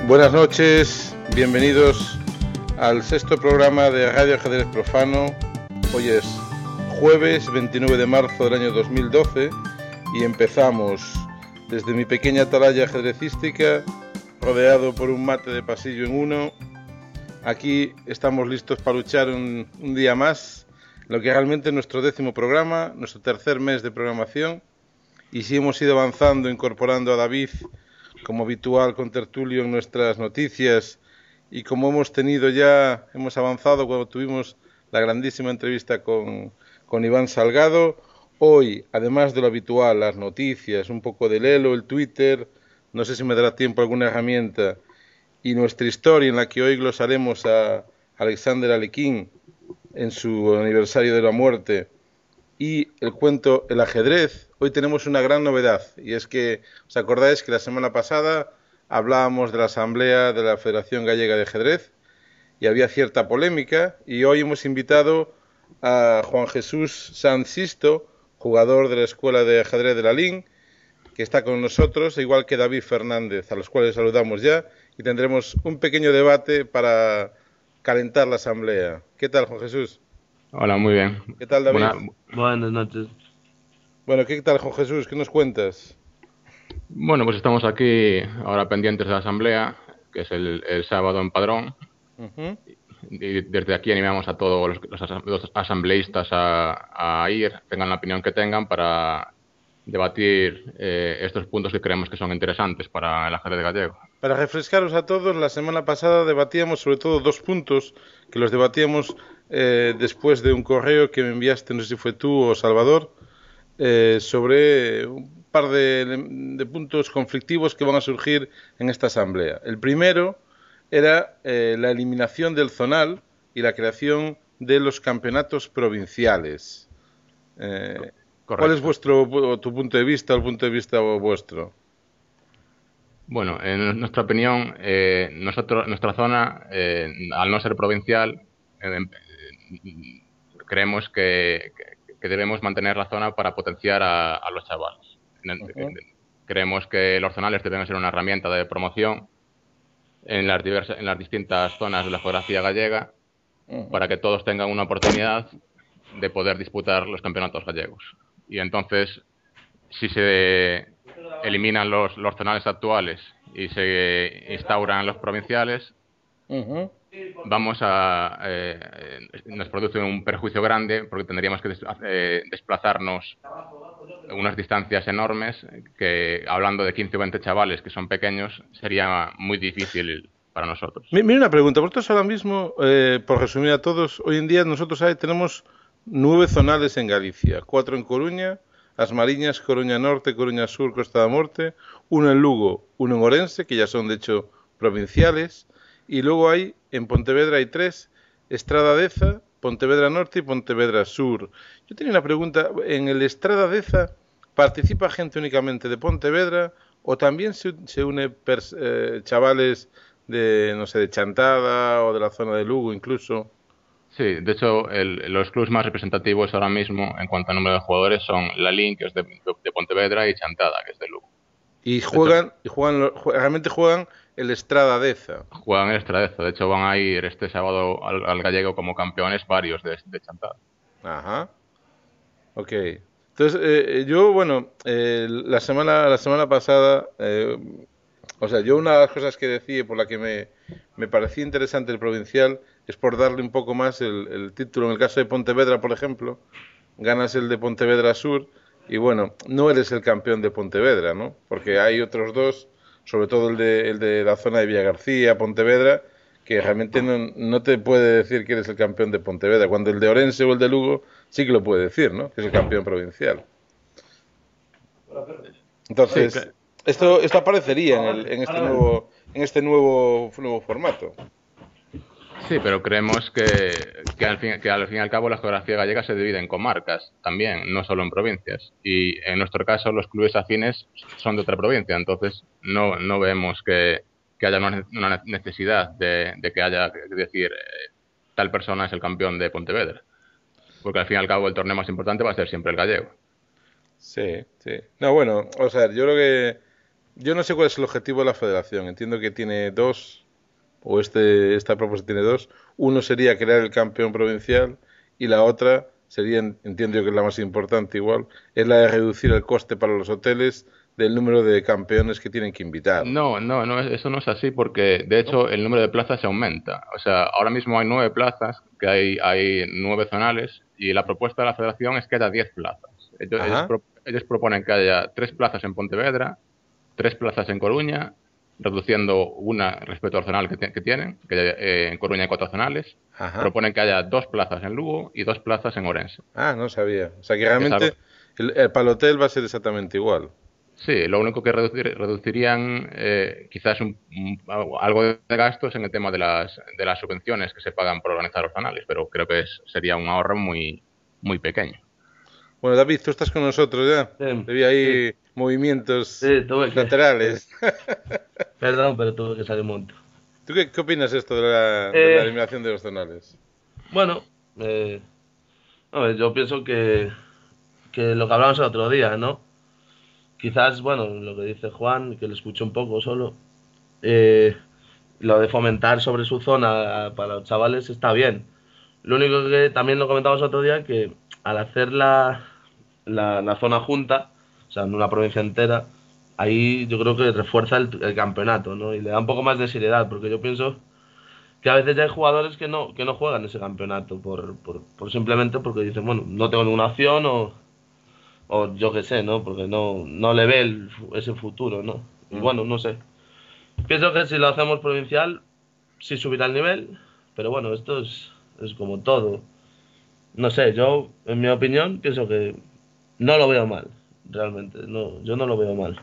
Buenas noches, bienvenidos al sexto programa de Radio Ajedrez Profano. Hoy es jueves 29 de marzo del año 2012 y empezamos desde mi pequeña atalaya ajedrecística, rodeado por un mate de pasillo en uno. Aquí estamos listos para luchar un día más, lo que realmente es nuestro 10º programa, nuestro tercer mes de programación, y sí hemos ido avanzando, incorporando a David como habitual con tertulio en nuestras noticias, y como hemos avanzado cuando tuvimos la grandísima entrevista con Iván Salgado. Hoy, además de lo habitual, las noticias, un poco del Elo, el Twitter, no sé si me dará tiempo alguna herramienta, y nuestra historia en la que hoy glosaremos a Alexander Alekhine en su aniversario de la muerte, y el cuento El ajedrez. Hoy tenemos una gran novedad, y es que, ¿os acordáis que la semana pasada hablábamos de la asamblea de la Federación Gallega de Ajedrez y había cierta polémica? Y hoy hemos invitado a Juan Jesús Sanz Sisto, jugador de la Escuela de Ajedrez de la LIN, que está con nosotros, igual que David Fernández, a los cuales saludamos ya, y tendremos un pequeño debate para calentar la asamblea. ¿Qué tal, Juan Jesús? Hola, muy bien. ¿Qué tal, David? Buenas noches. Bueno, ¿qué tal, Juan Jesús? ¿Qué nos cuentas? Bueno, pues estamos aquí ahora pendientes de la asamblea, que es el sábado en Padrón. Y desde aquí animamos a todos los asambleístas a ir, tengan la opinión que tengan, para debatir estos puntos que creemos que son interesantes para el ajedrez gallego. Para refrescaros a todos, la semana pasada debatíamos sobre todo dos puntos, que los debatíamos después de un correo que me enviaste, no sé si fue tú o Salvador, sobre un par de puntos conflictivos que van a surgir en esta asamblea. El primero era la eliminación del zonal y la creación de los campeonatos provinciales. ¿Cuál es tu punto de vista o el punto de vista vuestro? Bueno, en nuestra opinión, nuestra zona, al no ser provincial, creemos que debemos mantener la zona para potenciar a los chavales. Creemos que los zonales deben ser una herramienta de promoción en las distintas zonas de la geografía gallega, para que todos tengan una oportunidad de poder disputar los campeonatos gallegos. Y entonces, si se eliminan los zonales actuales y se instauran los provinciales, nos produce un perjuicio grande, porque tendríamos que desplazarnos unas distancias enormes, que hablando de 15 o 20 chavales que son pequeños, sería muy difícil para nosotros. Mira una pregunta, vosotros ahora mismo, por resumir a todos, hoy en día nosotros tenemos 9 zonales en Galicia, 4 en Coruña, As Mariñas, Coruña Norte, Coruña Sur, Costa da Morte, 1 en Lugo, 1 en Orense, que ya son de hecho provinciales, y luego en Pontevedra hay 3, Estrada Deza, Pontevedra Norte y Pontevedra Sur. Yo tenía una pregunta, ¿en el Estrada Deza participa gente únicamente de Pontevedra o también se une chavales de, no sé, de Chantada o de la zona de Lugo incluso? Sí, de hecho, los clubes más representativos ahora mismo en cuanto a número de jugadores son la LIN, que es de Pontevedra, y Chantada, que es de Lugo. Y realmente juegan el Estrada Deza. Juegan el Estrada Deza. De hecho, van a ir este sábado al gallego como campeones varios de Chantada. Ajá. Ok. Entonces, yo, la semana pasada, yo una de las cosas que decía, por la que me parecía interesante el provincial, es por darle un poco más el título. En el caso de Pontevedra, por ejemplo, ganas el de Pontevedra Sur y bueno, no eres el campeón de Pontevedra, ¿no? Porque hay otros dos, sobre todo el de la zona de Villagarcía, Pontevedra, que realmente no te puede decir que eres el campeón de Pontevedra, cuando el de Orense o el de Lugo sí que lo puede decir, ¿no? Que es el campeón provincial. Entonces, sí, claro. Esto aparecería en este nuevo formato. Sí, pero creemos que al fin y al cabo la geografía gallega se divide en comarcas también, no solo en provincias. Y en nuestro caso los clubes afines son de otra provincia, entonces no vemos que haya una necesidad de que haya que decir tal persona es el campeón de Pontevedra. Porque al fin y al cabo el torneo más importante va a ser siempre el gallego. Sí, sí. No, bueno, o sea, yo creo que Yo no sé cuál es el objetivo de la federación. Entiendo que tiene dos, o esta propuesta tiene dos. Uno sería crear el campeón provincial y la otra sería, entiendo yo que es la más importante igual, es la de reducir el coste para los hoteles del número de campeones que tienen que invitar. No, eso no es así porque, de ¿No? hecho, el número de plazas se aumenta. O sea, ahora mismo hay 9 plazas, que hay 9 zonales, y la propuesta de la federación es que haya 10 plazas. Ajá, Ellos proponen que haya 3 plazas en Pontevedra, 3 plazas en Coruña, reduciendo una respecto al zonal que tienen, que en Coruña hay 4 zonales. ajá. Proponen que haya 2 plazas en Lugo y 2 plazas en Orense. Ah, no sabía. O sea que Es algo, realmente para el hotel va a ser exactamente igual. Sí, lo único que reducirían quizás algo de gastos en el tema de las subvenciones que se pagan por organizar los canales, pero creo que sería un ahorro muy pequeño. Bueno, David, tú estás con nosotros ya. Te Sí, ahí movimientos sí, tuve que. laterales. Perdón, pero tuve que salir un momento. ¿Tú qué opinas esto de la Eh, eliminación de los zonales? bueno, a ver, yo pienso que lo que hablamos el otro día, ¿no? Quizás, bueno, lo que dice Juan, que lo escuché un poco solo, eh, lo de fomentar sobre su zona para los chavales está bien. Lo único que también lo comentamos el otro día, que al hacer la zona junta, o sea, en una provincia entera, ahí yo creo que refuerza el campeonato, ¿no? Y le da un poco más de seriedad, porque yo pienso que a veces ya hay jugadores que no juegan ese campeonato por simplemente porque dicen, bueno, no tengo ninguna opción o yo qué sé, ¿no? Porque no le ve ese futuro, ¿no? Y Mm. bueno, no sé. Pienso que si lo hacemos provincial, sí subirá el nivel, pero bueno, esto es como todo. No sé, yo, en mi opinión, pienso que no lo veo mal, realmente. No, yo no lo veo mal.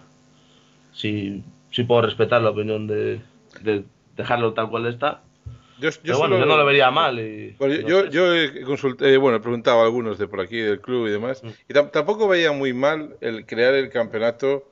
Sí puedo respetar la opinión de dejarlo tal cual está, Yo pero bueno, yo no lo solo... vería Sí. mal Bueno, y no sé. bueno, he preguntado a algunos de por aquí, del club y demás, Mm, y tampoco veía muy mal el crear el campeonato,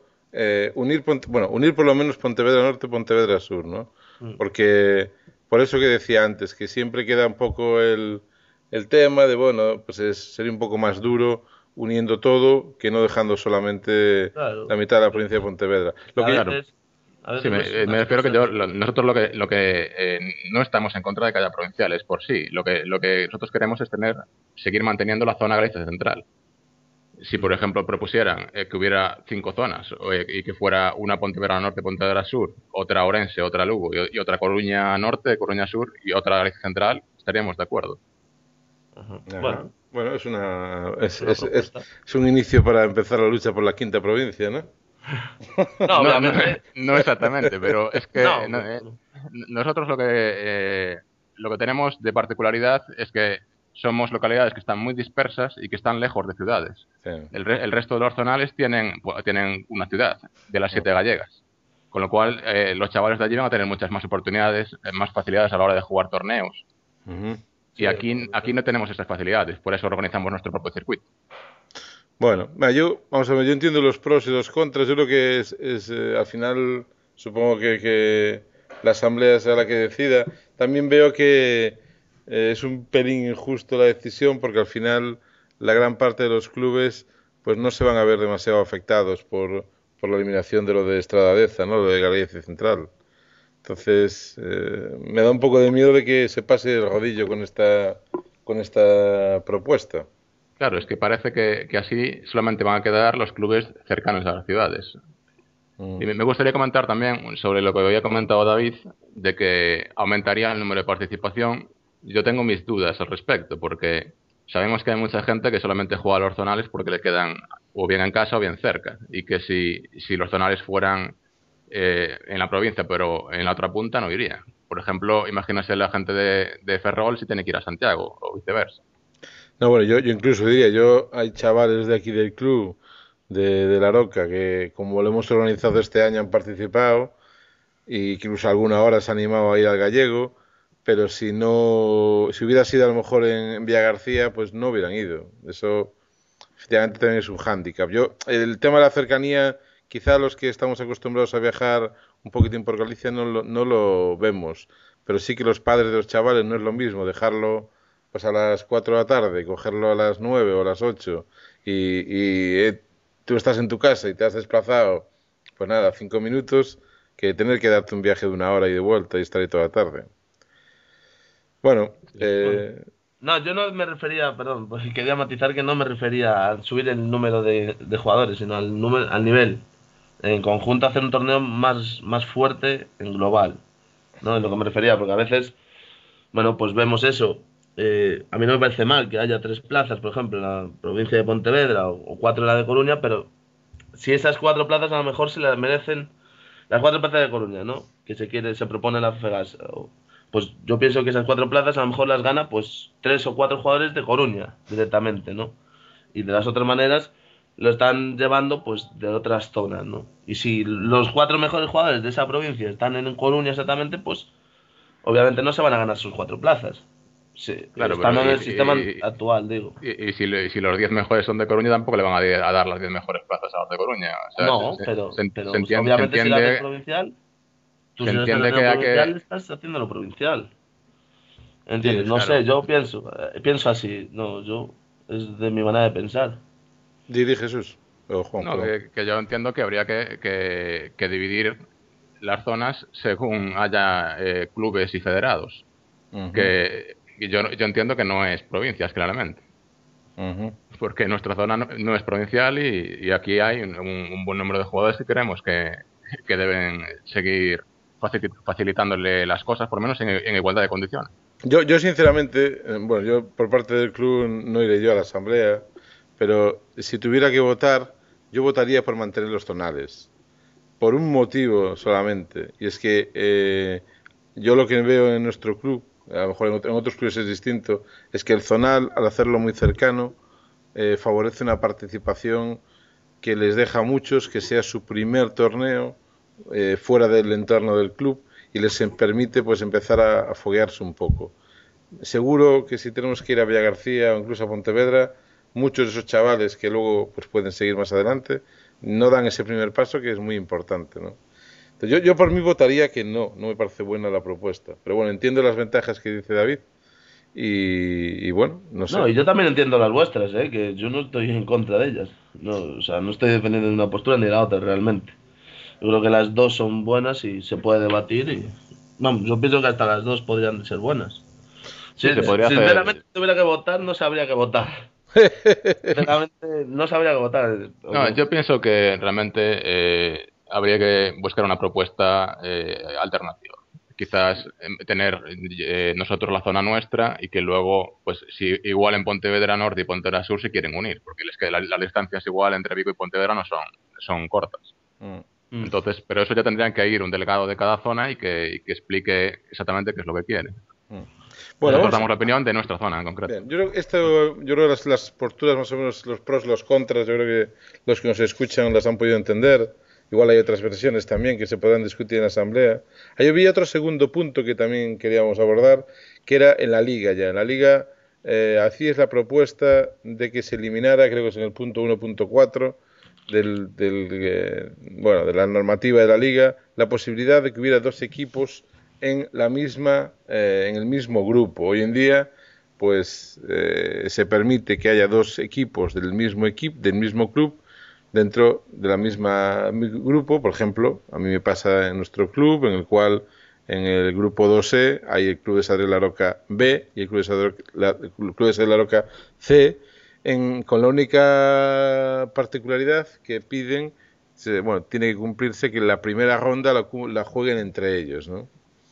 unir por lo menos Pontevedra Norte y Pontevedra Sur, ¿no? mm. Porque, por eso que decía antes, que siempre queda un poco el tema de, bueno, pues sería un poco más duro uniendo todo que no dejando solamente la Claro, mitad de la pero provincia de Pontevedra. que Lo a que, Claro. veces, a Sí, veces ves me las refiero que cosas. nosotros lo que no estamos en contra de que haya provinciales por sí. Lo que nosotros queremos es seguir manteniendo la zona Galicia Central. Si, por ejemplo, propusieran que hubiera 5 zonas y que fuera una Pontevedra Norte, Pontevedra Sur, otra Orense, otra Lugo y otra Coruña Norte, Coruña Sur y otra Galicia Central, estaríamos de acuerdo. Ajá. ajá, Bueno, bueno, es una propuesta. es un inicio para empezar la lucha por la quinta provincia, ¿no? No, No, no, obviamente, no exactamente, pero es que no, pero bueno. nosotros lo que tenemos de particularidad es que somos localidades que están muy dispersas y que están lejos de ciudades. Sí. El resto de los zonales tienen una ciudad, de las 7 gallegas. Con lo cual, los chavales de allí van a tener muchas más oportunidades, más facilidades a la hora de jugar torneos. Ujú. Y Sí, aquí no tenemos esas facilidades, por eso organizamos nuestro propio circuito. Bueno, vamos a ver, yo entiendo los pros y los contras. Yo creo que al final, supongo que la asamblea será la que decida. También veo que es un pelín injusto la decisión porque al final la gran parte de los clubes pues no se van a ver demasiado afectados por la eliminación de lo de Estradadeza, ¿no? Lo de Galicia Central. Entonces, me da un poco de miedo de que se pase el rodillo con esta propuesta. Claro, es que parece que así solamente van a quedar los clubes cercanos a las ciudades. Mm. Y me gustaría comentar también sobre lo que había comentado David, de que aumentaría el número de participación. Yo tengo mis dudas al respecto, porque sabemos que hay mucha gente que solamente juega a los zonales porque le quedan o bien en casa o bien cerca. Y que si los zonales fueran en la provincia, pero en la otra punta, no iría. Por ejemplo, imagínese la gente de Ferrol si tiene que ir a Santiago o viceversa. No, bueno, yo incluso diría, hay chavales de aquí del club, de La Roca, que como lo hemos organizado este año han participado, y que incluso alguna hora se ha animado a ir al gallego, pero si hubiera sido a lo mejor en Villa García, pues no hubieran ido. Eso efectivamente también es un hándicap. El tema de la cercanía, quizá los que estamos acostumbrados a viajar un poquitín por Galicia no lo vemos, pero sí que los padres de los chavales no es lo mismo dejarlo pues a las 4 de la tarde, cogerlo a las 9 o a las 8 y tú estás en tu casa y te has desplazado Pues nada, 5 minutos que tener que darte un viaje de 1 hora y de vuelta y estar ahí toda la tarde. Bueno, Bueno. No, yo no me refería, perdón, pues quería matizar que no me refería a subir el número de jugadores, sino al nivel. En conjunto hacer un torneo más fuerte en global, ¿no? Es lo que me refería, porque a veces, bueno, pues vemos eso. A mí no me parece mal que haya 3 plazas, por ejemplo, en la provincia de Pontevedra o 4 en la de Coruña, pero si esas 4 plazas a lo mejor se las merecen las 4 plazas de Coruña, ¿no? Que se propone la FEGAS. Pues yo pienso que esas 4 plazas a lo mejor las gana pues 3 o 4 jugadores de Coruña directamente, ¿no? Y de las otras maneras lo están llevando pues de otras zonas, ¿no? Y si los 4 mejores jugadores de esa provincia están en Coruña exactamente, pues obviamente no se van a ganar sus 4 plazas. Sí, Claro, pero estando en el sistema actual, digo. si los 10 mejores son de Coruña, tampoco le van a dar las 10 mejores plazas a los de Coruña. O sea, No, pero se obviamente si la haces entiende, provincial, tú se si lo estás entiende haciendo que hay provincial, que... estás haciéndolo provincial. sí, ¿Entiendes? No Claro. sé, yo pienso así. No, es de mi manera de pensar. Di Jesús. O Juan, No, perdón. que yo entiendo que habría que dividir las zonas según haya clubes y federados. Ujú, Que yo entiendo que no es provincias, claramente. ujú. Porque nuestra zona no es provincial y aquí hay un buen número de jugadores que creemos que deben seguir facilitándole las cosas, por lo menos en igualdad de condiciones. Yo sinceramente, bueno, yo por parte del club no iré yo a la asamblea, pero si tuviera que votar, yo votaría por mantener los zonales. Por un motivo solamente, y es que yo lo que veo en nuestro club, a lo mejor en otros clubes es distinto, es que el zonal, al hacerlo muy cercano, favorece una participación que les deja a muchos que sea su primer torneo fuera del entorno del club y les permite pues empezar a foguearse un poco. Seguro que si tenemos que ir a Villagarcía o incluso a Pontevedra, muchos de esos chavales que luego pues pueden seguir más adelante no dan ese primer paso que es muy importante, ¿no? Entonces, yo por mí votaría que no me parece buena la propuesta. Pero bueno, entiendo las ventajas que dice David y bueno, no sé. No, y yo también entiendo las vuestras, ¿eh? Que yo no estoy en contra de ellas. No, o sea, no estoy defendiendo de una postura ni de la otra realmente. Yo creo que las dos son buenas y se puede debatir y... Vamos, yo pienso que hasta las dos podrían ser buenas. Sí, se podría Sinceramente, hacer. si tuviera que votar, no sabría qué votar. Sinceramente, no sabría qué votar. No, yo pienso que realmente habría que buscar una propuesta alternativa. Quizás tener nosotros la zona nuestra y que luego, pues si igual en Pontevedra Norte y Pontevedra Sur se quieren unir, porque es que las distancias igual entre Vigo y Pontevedra no son cortas. Mm. Mm. Entonces, pero eso ya tendrían que ir un delegado de cada zona y que explique exactamente qué es lo que quiere. Bueno, Nosotros vamos. damos la opinión de nuestra zona en concreto. Bien, yo creo que las posturas más o menos, los pros, los contras, yo creo que los que nos escuchan las han podido entender. Igual hay otras versiones también que se podrán discutir en la asamblea. Ahí había otro segundo punto que también queríamos abordar, que era en la liga ya. En la liga hacíais la propuesta de que se eliminara, creo que es en el punto 1.4 bueno, de la normativa de la liga, la posibilidad de que hubiera dos equipos en en el mismo grupo. Hoy en día pues se permite que haya dos equipos del mismo club dentro de la misma grupo. Por ejemplo, a mí me pasa en nuestro club, en el cual en el grupo 2E hay el Club de Sadril La Roca B y el Club de Sadril La Roca C, con la única particularidad que piden, bueno, tiene que cumplirse que la primera ronda la jueguen entre ellos, ¿no?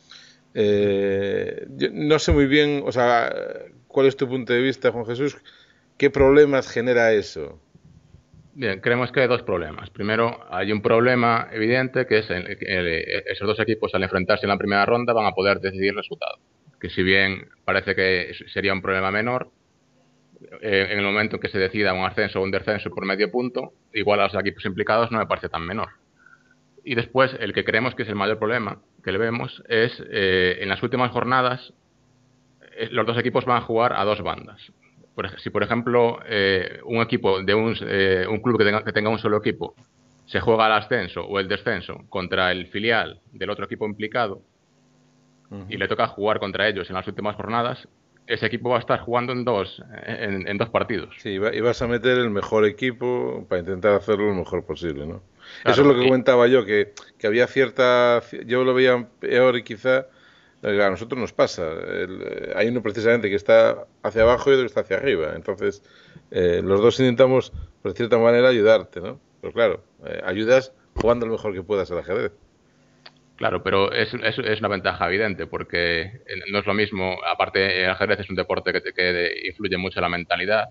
Yo no sé muy bien, o sea, ¿cuál es tu punto de vista, Juan Jesús? ¿Qué problemas genera eso? Bien, creemos que hay dos problemas. Primero, hay un problema evidente que es esos dos equipos al enfrentarse en la primera ronda van a poder decidir el resultado. Que si bien parece que sería un problema menor, en el momento en que se decida un ascenso o un descenso por medio punto, igual a los equipos implicados no me parece tan menor. Y después, el que creemos que es el mayor problema que le vemos es en las últimas jornadas los dos equipos van a jugar a dos bandas. Si por ejemplo un equipo de un club que tenga un solo equipo se juega el ascenso o el descenso contra el filial del otro equipo implicado y le toca jugar contra ellos en las últimas jornadas, ese equipo va a estar jugando en dos partidos. Sí, y vas a meter el mejor equipo para intentar hacerlo lo mejor posible, ¿no? Eso es lo que comentaba yo, que había cierta... Yo lo veía peor y quizá... A nosotros nos pasa. Hay uno precisamente que está hacia abajo y otro que está hacia arriba. Entonces, los dos intentamos, por cierta manera, ayudarte, ¿no? Pero claro, ayudas jugando lo mejor que puedas al ajedrez. Claro, pero es una ventaja evidente porque no es lo mismo. Aparte, el ajedrez es un deporte que influye mucho en la mentalidad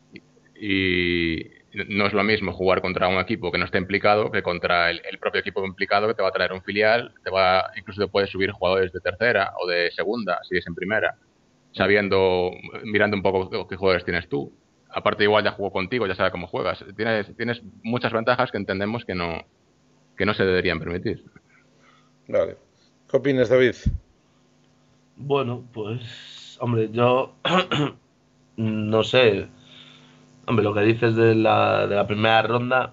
y no es lo mismo jugar contra un equipo que no está implicado que contra el propio equipo implicado que te va a traer un filial, incluso te puedes subir jugadores de tercera o de segunda si es en primera, mirando un poco qué jugadores tienes tú. Aparte igual ya jugó contigo, ya sabe cómo juegas. Tienes muchas ventajas que entendemos que no se deberían permitir. Vale. ¿Qué opinas, David? Bueno, pues, hombre, yo no sé. Hombre, lo que dices de la primera ronda,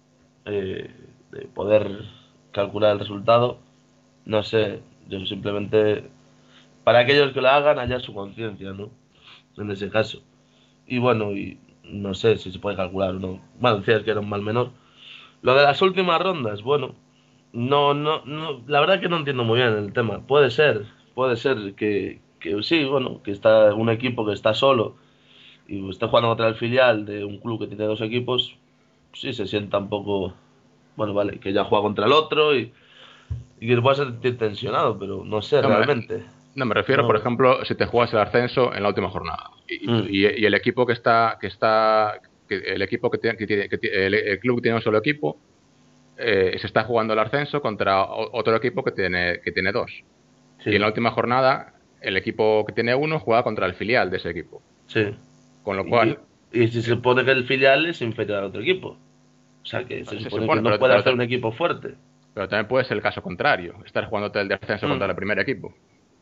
de poder calcular el resultado, no sé. Yo simplemente, para aquellos que lo hagan, haya su conciencia, ¿no? En ese caso. Y bueno, y no sé si se puede calcular o no. Bueno, decías que era un mal menor. Lo de las últimas rondas, bueno, no, la verdad que no entiendo muy bien el tema. Puede ser que sí, bueno, que está un equipo que está solo y esté jugando contra el filial de un club que tiene dos equipos, sí se sienta un poco, bueno, vale, que ya juega contra el otro y que se pueda sentir tensionado, pero no sé No realmente. no, me refiero, No. por ejemplo, si te juegas el ascenso en la última jornada Mm, y el equipo el equipo el club que tiene un solo equipo se está jugando el ascenso contra otro equipo que tiene dos. Y en sí, la última jornada el equipo que tiene uno juega contra el filial de ese equipo. sí. Con lo Y, cual, y si se supone que el filial es inferior al otro equipo. O sea que se se supone que supone, no puede hacer un equipo fuerte. pero también puede ser el caso contrario, estar jugando el de ascenso Mm. contra el primer equipo.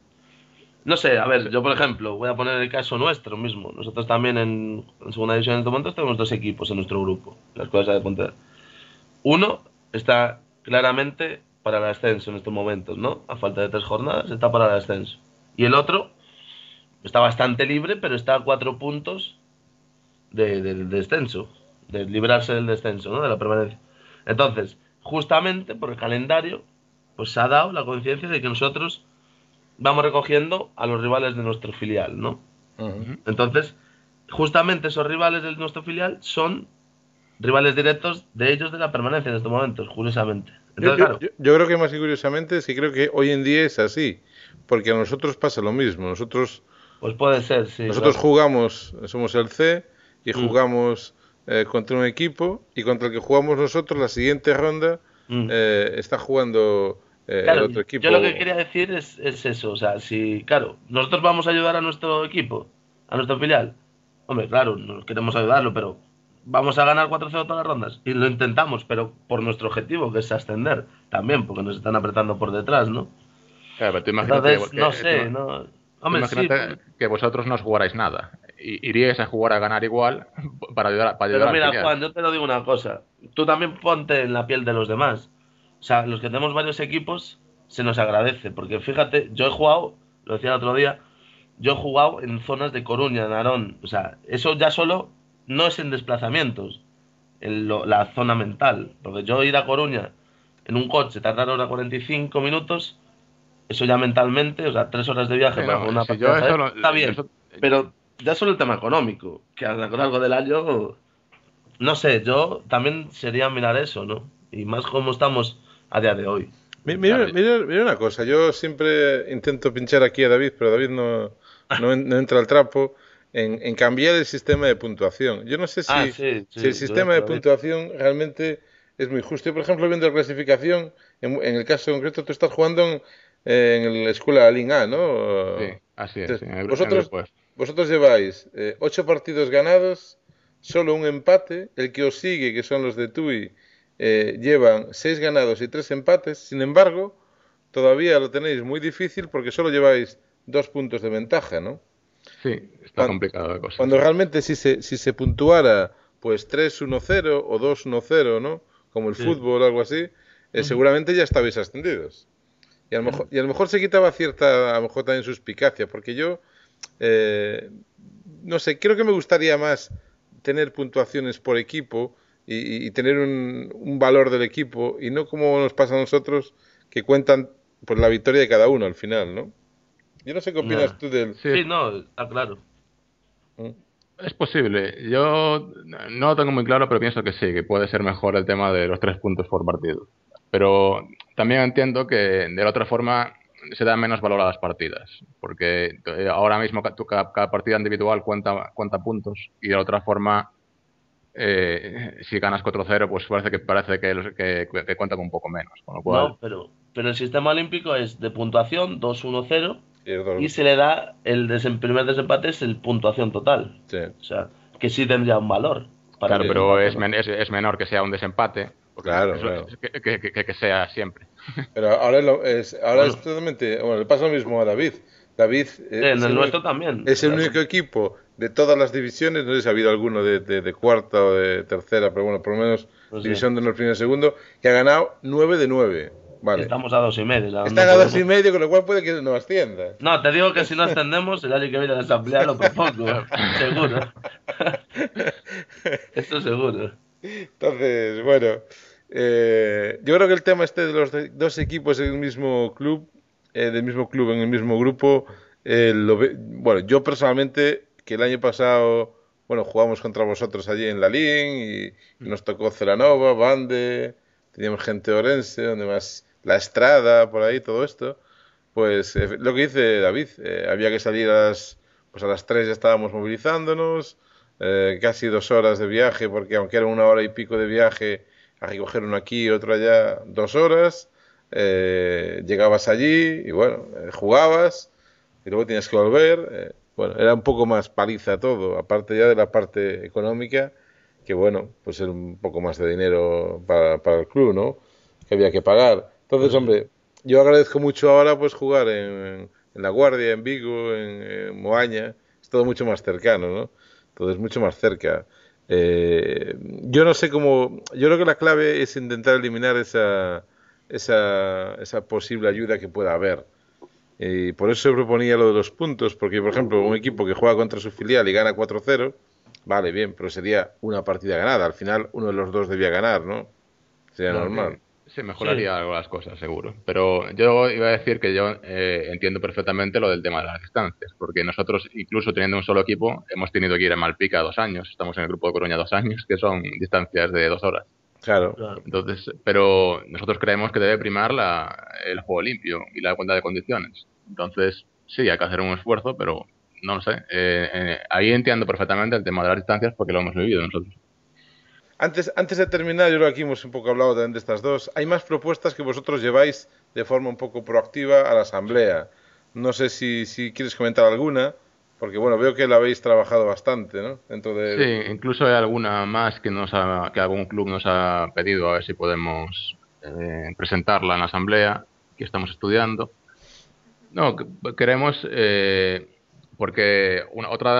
No sé, a ver, yo por ejemplo, voy a poner el caso nuestro mismo. Nosotros también en segunda división en estos momentos tenemos dos equipos en nuestro grupo, las cosas de Pontevedra. Uno está claramente para el ascenso en estos momentos, ¿no? A falta de 3 jornadas está para el ascenso. Y el otro está bastante libre, pero está a 4 puntos del descenso, de librarse del descenso, ¿no? De la permanencia. Entonces, justamente por el calendario, pues se ha dado la conciencia de que nosotros vamos recogiendo a los rivales de nuestro filial, ¿no? Uh-huh. Ujú. Entonces, justamente esos rivales de nuestro filial son rivales directos de ellos de la permanencia en estos momentos, curiosamente. Yo, Entonces, yo, claro, yo, yo creo que más que curiosamente es que creo que hoy en día es así, porque a nosotros pasa lo mismo. pues puede ser, sí, Nosotros claro. jugamos, somos el C y Mm, jugamos contra un equipo y contra el que jugamos nosotros la siguiente ronda mm. está jugando el Claro, otro yo lo que equipo. quería decir es eso, o sea, si, claro, nosotros vamos a ayudar a nuestro equipo, a nuestro filial, hombre, claro, nos queremos ayudarlo, pero vamos a ganar 4-0 todas las rondas, y lo intentamos, pero por nuestro objetivo, que es ascender, también, porque nos están apretando por detrás, ¿no? Claro, pero Entonces, no sé, no, tú hombre, sí, imagínate que vosotros no os jugarais nada. Iríais a jugar a ganar igual para ayudar pero al mira, filial. Juan, yo te lo digo una cosa. Tú también ponte en la piel de los demás. O sea, los que tenemos varios equipos, se nos agradece. Porque fíjate, yo he jugado, lo decía el otro día, yo he jugado en zonas de Coruña, Narón. O sea, eso ya solo no es en desplazamientos, en la zona mental. Porque yo ir a Coruña en un coche, tardar hora 45 minutos, eso ya mentalmente, o sea, 3 horas de Sí, viaje para no, jugar una si partida yo de eso, ajedrez, está bien. Pero ya solo el tema económico, que a lo largo del año no sé, yo también sería mirar eso, ¿no? Y más como estamos a día de hoy. Mira, claro, mira una cosa, yo siempre intento pinchar aquí a David, pero David no entra al trapo en cambiar el sistema de puntuación. Yo no sé Ah, si sí, el sí, yo sistema te de lo digo. puntuación realmente es muy justo. Yo, por ejemplo, viendo la clasificación, en el caso concreto, tú estás jugando en la escuela Lin A, sí, ¿no? así es, sí, Entonces, en el grupo es. vosotros lleváis 8 partidos ganados, solo un empate, el que os sigue, que son los de TUI, llevan 6 ganados y 3 empates. Sin embargo, todavía lo tenéis muy difícil porque solo lleváis 2 puntos de ventaja, ¿no? Sí, está Cuan- complicado la cosa, Cuando, sí. realmente si se puntuara pues 3-1-0 o 2-1-0, ¿no? Como el Sí. fútbol o algo así, Ujú. seguramente ya estabais ascendidos. Y a lo mejor se quitaba cierta, a lo mejor también suspicacia, porque yo, no sé, creo que me gustaría más tener puntuaciones por equipo y tener un valor del equipo y no como nos pasa a nosotros que cuentan pues la victoria de cada uno al final, ¿no? Yo no sé qué opinas Nah. tú del... Sí, Sí, no, está claro. ¿Mm? es posible. Yo no lo tengo muy claro, pero pienso que sí, que puede ser mejor el tema de los 3 puntos por partido. Pero también entiendo que de la otra forma se da menos valor a las partidas, porque ahora mismo cada partida individual cuenta puntos y de la otra forma, si ganas 4-0, pues parece que cuenta con un poco menos, con lo cual, No, pero el sistema olímpico es de puntuación 2-1-0 Sí, es dos- y se le da primer desempate es el puntuación total. sí, O sea, que sí tendría un valor para el claro, sí, pero desempate, ¿no? es menor que sea un desempate, porque claro, claro. que sea siempre. Pero ahora es Bueno, totalmente... Bueno, le pasa lo mismo a David. David sí, en el nuestro también. O es el sea, único equipo de todas las divisiones, no sé si ha habido alguno de cuarta o de tercera, pero bueno, por lo menos no sé. división de honor primero y segundo, que ha ganado 9 de 9. Vale. Estamos a 2,5, o sea, Están no a dos y podemos. medio, con lo cual puede que no ascienda. No, te digo que si no ascendemos, el año que viene a la asamblea lo propongo. Seguro. Esto seguro. Entonces, bueno, yo creo que el tema este de los dos equipos en el mismo club, del mismo club en el mismo grupo, bueno, yo personalmente, que el año pasado, bueno, jugamos contra vosotros allí en la LIN y nos tocó Celanova, Bande, teníamos gente de Orense, donde más La Estrada, por ahí, todo esto. Pues lo que dice David, había que salir pues a las 3 ya estábamos movilizándonos, casi 2 horas de viaje, porque aunque era 1 hora y pico de viaje, a recoger uno aquí y otro allá, 2 horas, llegabas allí y bueno, jugabas y luego tenías que volver, bueno, era un poco más paliza todo, aparte ya de la parte económica, que bueno, pues era un poco más de dinero para el club, ¿no? Que había que pagar. Entonces, Pues sí. hombre, yo agradezco mucho ahora pues jugar en La Guardia, en Vigo, en Moaña, es todo mucho más cercano, ¿no? Todo es mucho más cerca. Yo no sé cómo, yo creo que la clave es intentar eliminar esa posible ayuda que pueda haber. Y por eso se proponía lo de los puntos, porque por ejemplo un equipo que juega contra su filial y gana 4-0, vale, bien, pero sería una partida ganada. Al final uno de los dos debía ganar, ¿no? Sería Claro. normal. Sí, Sí. mejoraría algo las cosas, seguro. Pero yo iba a decir que yo entiendo perfectamente lo del tema de las distancias, porque nosotros, incluso teniendo un solo equipo, hemos tenido que ir a Malpica 2 años, estamos en el grupo de Coruña 2 años, que son distancias de 2 horas. Claro. Claro. Entonces, pero nosotros creemos que debe primar el juego limpio y la igualdad de condiciones. Entonces, sí, hay que hacer un esfuerzo, pero no lo sé. Ahí entiendo perfectamente el tema de las distancias porque lo hemos vivido nosotros. Antes de terminar, yo creo que aquí hemos un poco hablado también de estas dos. Hay más propuestas que vosotros lleváis de forma un poco proactiva a la asamblea. No sé si quieres comentar alguna, porque bueno, veo que la habéis trabajado bastante, ¿no? Dentro Sí, de... incluso hay alguna más que algún club nos ha pedido a ver si podemos presentarla en la asamblea que estamos estudiando. No, queremos, porque otra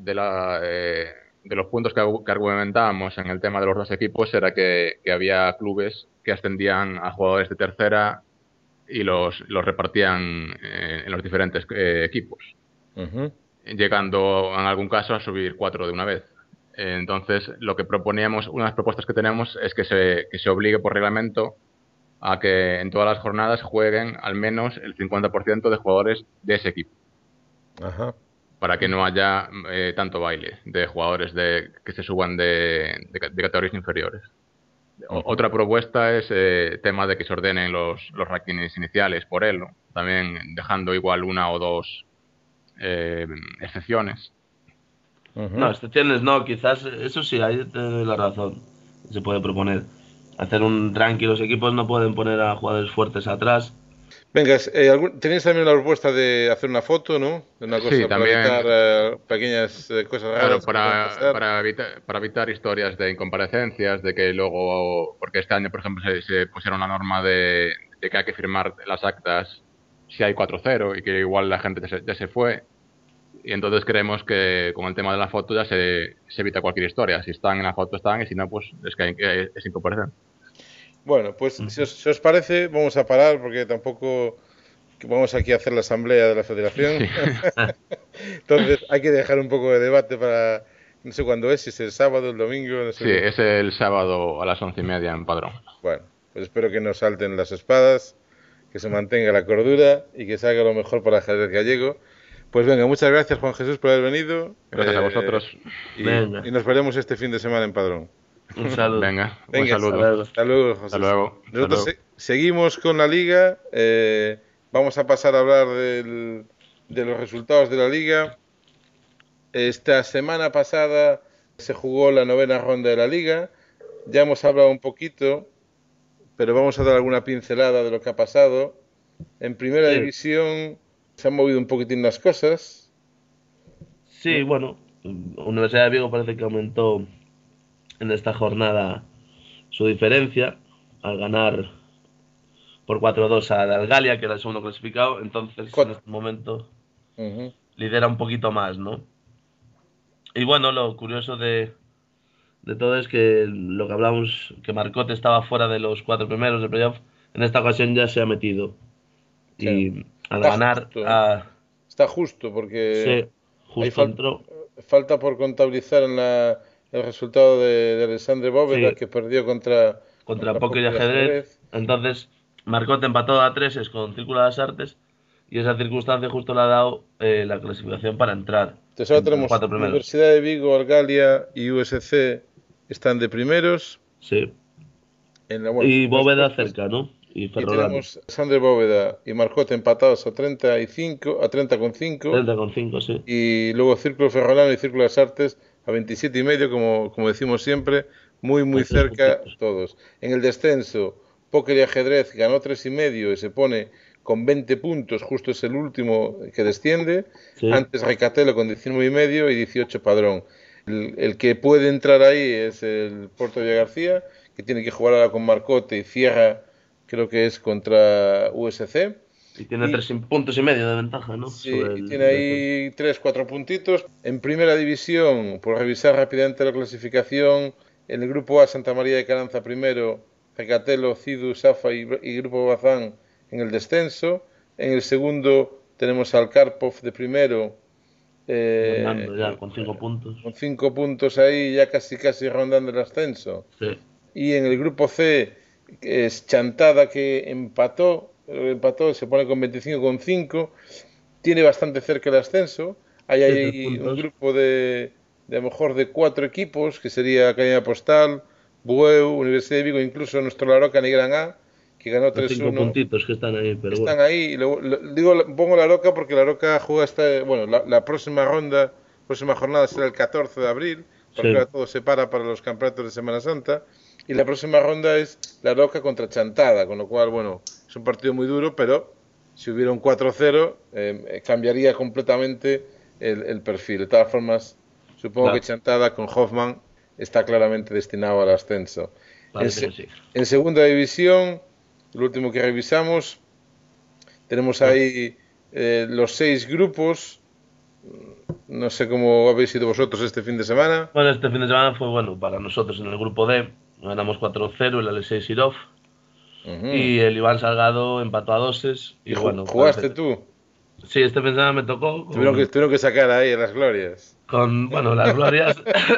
de los puntos que argumentábamos en el tema de los dos equipos era que había clubes que ascendían a jugadores de tercera y los repartían en los diferentes equipos, Ujú. llegando en algún caso a subir 4 de una vez. Entonces, lo que proponíamos, una de las propuestas que tenemos es que se obligue por reglamento a que en todas las jornadas jueguen al menos el 50% de jugadores de ese equipo, Ajá. para que no haya tanto baile de jugadores que se suban de categorías inferiores. Ujú. Otra propuesta es tema de que se ordenen los rankings iniciales por él, ¿no? También dejando igual una o dos excepciones. No, Ujú. excepciones no, quizás, eso sí, ahí te doy la razón. Se puede proponer. Hacer un ranking, los equipos no pueden poner a jugadores fuertes atrás. Venga, tenéis también la propuesta de hacer una foto, ¿no? Una Sí, cosa para evitar también. pequeñas cosas Claro, raras que pueden pasar. para evitar historias de incomparecencias, de que luego, porque este año, por ejemplo, se pusieron la norma de que hay que firmar las actas si hay 4-0 y que igual la gente ya se fue. Y entonces creemos que con el tema de la foto ya se evita cualquier historia. Si están en la foto, están, y si no, pues es que es incomparecente. Bueno, pues Mm. si os parece, vamos a parar porque tampoco que vamos aquí a hacer la asamblea de la federación. Sí. Entonces hay que dejar un poco de debate No sé cuándo es, si es el sábado, el domingo, no sé. Sí, es el sábado a las 11:30 en Padrón. Bueno, pues espero que no salten las espadas, que se mantenga la cordura y que salga lo mejor para el ajedrez gallego. Pues venga, muchas gracias Juan Jesús por haber venido. Gracias a vosotros. Y nos veremos este fin de semana en Padrón. Un saludo. Venga, un Venga, saludo. hasta luego, José. Hasta luego. Nosotros seguimos con la liga. Vamos a pasar a hablar de los resultados de la liga. Esta semana pasada se jugó la 9ª ronda de la liga. Ya hemos hablado un poquito, pero vamos a dar alguna pincelada de lo que ha pasado. En primera división se han movido un poquitín las cosas. Sí, bueno, Universidad de Vigo parece que aumentó en esta jornada su diferencia al ganar por 4-2 a Algalia, que era el segundo clasificado. Entonces, en este momento lidera un poquito más, ¿no? Y bueno, lo curioso de todo es que lo que hablamos, que Marcote estaba fuera de los 4 primeros de playoff, en esta ocasión ya se ha metido. Sí. Y al ganar justo, está justo, porque sí, justo entró. Falta por contabilizar en el resultado de Alessandre Bóveda, sí, que perdió contra Póquer y Ajedrez. Entonces, Marcote empató a 3 con Círculo de las Artes, y esa circunstancia justo le ha dado la clasificación para entrar. Entonces ahora tenemos Universidad de Vigo, Algalia y USC están de primeros. Sí. Y Bóveda cerca, ¿no? Y tenemos Alessandre Bóveda y Marcote empatados a 30,5. 30,5, sí. Y luego Círculo Ferrolano y Círculo de las Artes a 27,5, como decimos siempre, muy cerca todos. En el descenso, Póquer y Ajedrez ganó 3,5 y se pone con 20 puntos, justo es el último que desciende. Sí. Antes Recatelo con 19,5 y 18 Padrón. El que puede entrar ahí es el Porto de García, que tiene que jugar ahora con Marcote y cierra, creo que es contra USC. Y tiene 3,5 puntos de ventaja, ¿no? Sí, y tiene ahí 3-4 puntitos. En primera división, por revisar rápidamente la clasificación, en el grupo A, Santa María de Caranza primero, Recatelo, Cidu, Safa y Grupo Bazán en el descenso. En el segundo tenemos al Karpov de primero, rondando ya con 5 puntos. Con 5 puntos ahí, ya casi rondando el ascenso. Sí. Y en el grupo C es Chantada, que empató, se pone con 25,5, tiene bastante cerca el ascenso. Hay ahí un grupo de a lo mejor de 4 equipos, que sería Academia Postal, Bueu, Universidad de Vigo, incluso nuestro Laroca Nigran A, que ganó 3-1. 5 puntitos que están ahí, pero están ahí. Pongo la Roca porque la Roca juega la próxima jornada será el 14 de abril, porque ahora todo se para los campeonatos de Semana Santa, y la próxima ronda es la Roca contra Chantada, con lo cual, bueno, es un partido muy duro, pero si hubiera un 4-0 cambiaría completamente el perfil. De todas formas, supongo que Chantada con Hoffman está claramente destinado al ascenso. En segunda división, lo último que revisamos, tenemos ahí los 6 grupos. No sé cómo habéis ido vosotros este fin de semana. Bueno, este fin de semana fue bueno para nosotros en el grupo D. Ganamos 4-0 el Alexei Sirov. Y el Iván Salgado empató a 2. Y bueno, ¿jugaste tú? Sí, este fin de semana me tocó. Tuvieron que sacar ahí las glorias. Las glorias.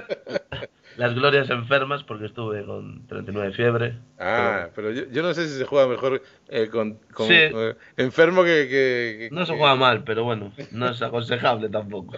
Las glorias enfermas, porque estuve con 39 de fiebre. Pero yo no sé si se juega mejor enfermo que... No se juega mal, pero bueno, no es aconsejable tampoco.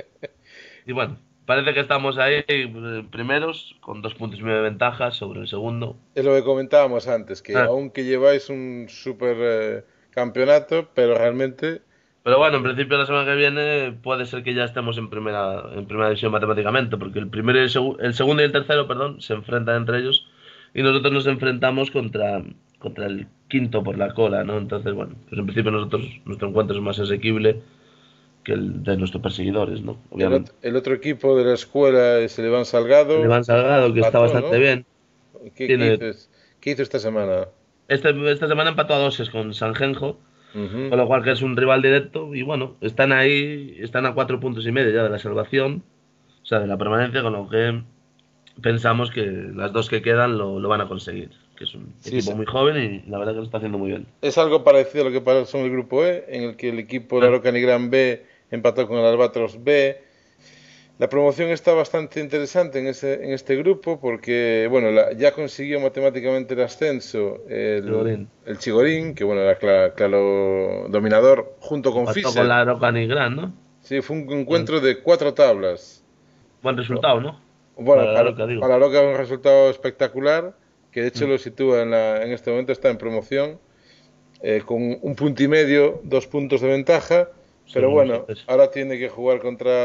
Y bueno, parece que estamos ahí primeros, con 2,5 puntos de ventaja sobre el segundo. Es lo que comentábamos antes, que aunque lleváis un super campeonato, pero realmente... Pero bueno, en principio la semana que viene puede ser que ya estemos en primera división matemáticamente, porque el segundo y el tercero, se enfrentan entre ellos y nosotros nos enfrentamos contra el quinto por la cola, ¿no? Entonces, bueno, pues en principio nuestro encuentro es más asequible que el de nuestros perseguidores, ¿no? Obviamente. El otro equipo de la escuela es el Iván Salgado. El Iván Salgado, que está bastante bien. ¿Qué hizo esta semana? Esta semana empató a 2 con Sanjenjo. Con lo cual que es un rival directo y bueno, están a 4,5 puntos ya de la salvación, o sea, de la permanencia, con lo que pensamos que las 2 que quedan lo van a conseguir, que es un equipo muy joven y la verdad que lo está haciendo muy bien. Es algo parecido a lo que pasó en el grupo E, en el que el equipo de la Roca Nigran B empató con el Albatros B. La promoción está bastante interesante en este grupo porque, bueno, ya consiguió matemáticamente el ascenso el Chigorín, que, bueno, era claro dominador junto con Empató con Fischer. la Aroca Nigrán, ¿no? Sí, fue un encuentro de 4 tablas. Buen resultado, ¿no? Bueno, Para la Aroca, digo. para Aroca un resultado espectacular, que de hecho Mm. lo sitúa en este momento, está en promoción, con un punto y medio, 2 puntos de ventaja, pero Sobre los bueno, jefes. ahora tiene que jugar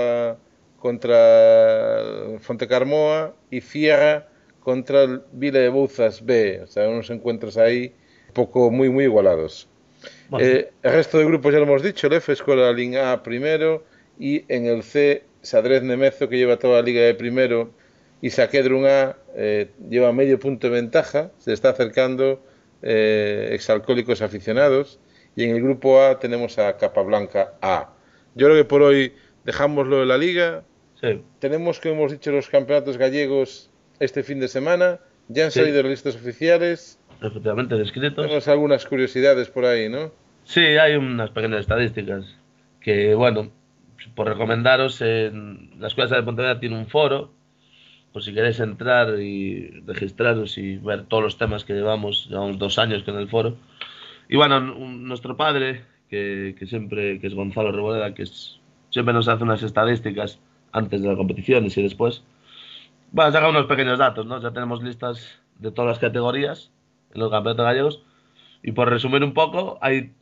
contra Fontecarmoa y Fiera contra el Vila de Bouzas B, o sea, unos encuentros ahí muy igualados. Bueno, El resto de grupos ya lo hemos dicho, el F Escuela Liga A primero y en el C Sadrez Nemezo, que lleva toda la liga de primero, y Saquedrun A lleva medio punto de ventaja, se está acercando Exalcohólicos Aficionados, y en el grupo A tenemos a Capablanca A. Yo creo que por hoy dejamos lo de la liga. sí, Tenemos, como hemos dicho, los campeonatos gallegos este fin de semana, ya han sí, salido las listas oficiales, efectivamente descritos. tenemos algunas curiosidades por ahí, ¿no? Sí, hay unas pequeñas estadísticas que, bueno, por recomendaros, la Escuela de Pontevedra tiene un foro, por si queréis entrar y registraros y ver todos los temas que llevamos 2 años con el foro. Y bueno, nuestro padre, que siempre, que es Gonzalo Reboleda, siempre nos hace unas estadísticas antes de las competiciones y después. Bueno, saca unos pequeños datos, ¿no? Ya tenemos listas de todas las categorías en los campeonatos gallegos. Y por resumir un poco, hay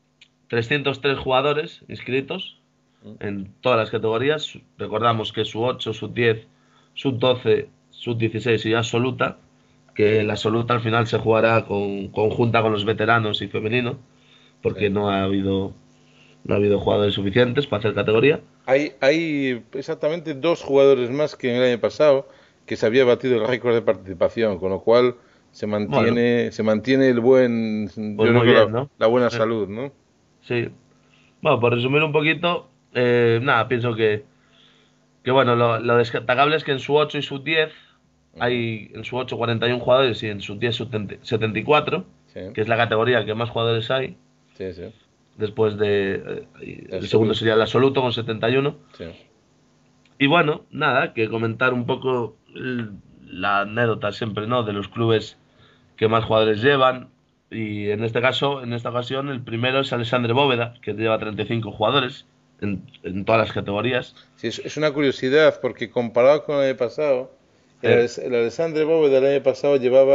303 jugadores inscritos en todas las categorías. Recordamos que sub 8, sub 10, sub 12, sub 16 y absoluta, que la absoluta al final se jugará conjunta con los veteranos y femenino, porque Sí. no ha habido jugadores suficientes para hacer categoría. Hay exactamente 2 jugadores más que en el año pasado que se había batido el récord de participación, con lo cual Bueno, se mantiene el pues yo creo muy que bien, ¿no? la buena Eh, salud, ¿no? Sí. Bueno, por resumir un poquito, nada, pienso que bueno, lo destacable es que en su 8 y su 10 Ujú. hay en su 8 41 jugadores y en su 10 74, Sí, que es la categoría que más jugadores hay. sí, sí. Después el segundo Absoluto. sería el absoluto con 71. Sí. Y bueno, nada, que comentar un poco la anécdota siempre, ¿no? De los clubes que más jugadores llevan. Y en este caso, en esta ocasión, el primero es Alexandre Bóveda, que lleva 35 jugadores en todas las categorías. Sí, es una curiosidad porque comparado con el año pasado, Eh, El Alexandre Bóveda del año pasado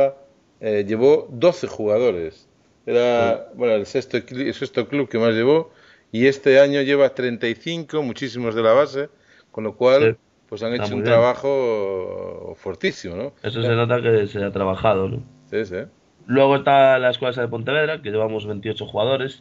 llevó 12 jugadores. pues, Era, bueno, el sexto club que más llevó, y este año lleva 35, muchísimos de la base, con lo cual sí, pues han está hecho muy un bien. trabajo fortísimo, ¿no? Eso se nota que se ha trabajado, ¿no? Sí, sí. Luego está la Escuela de Pontevedra, que llevamos 28 jugadores.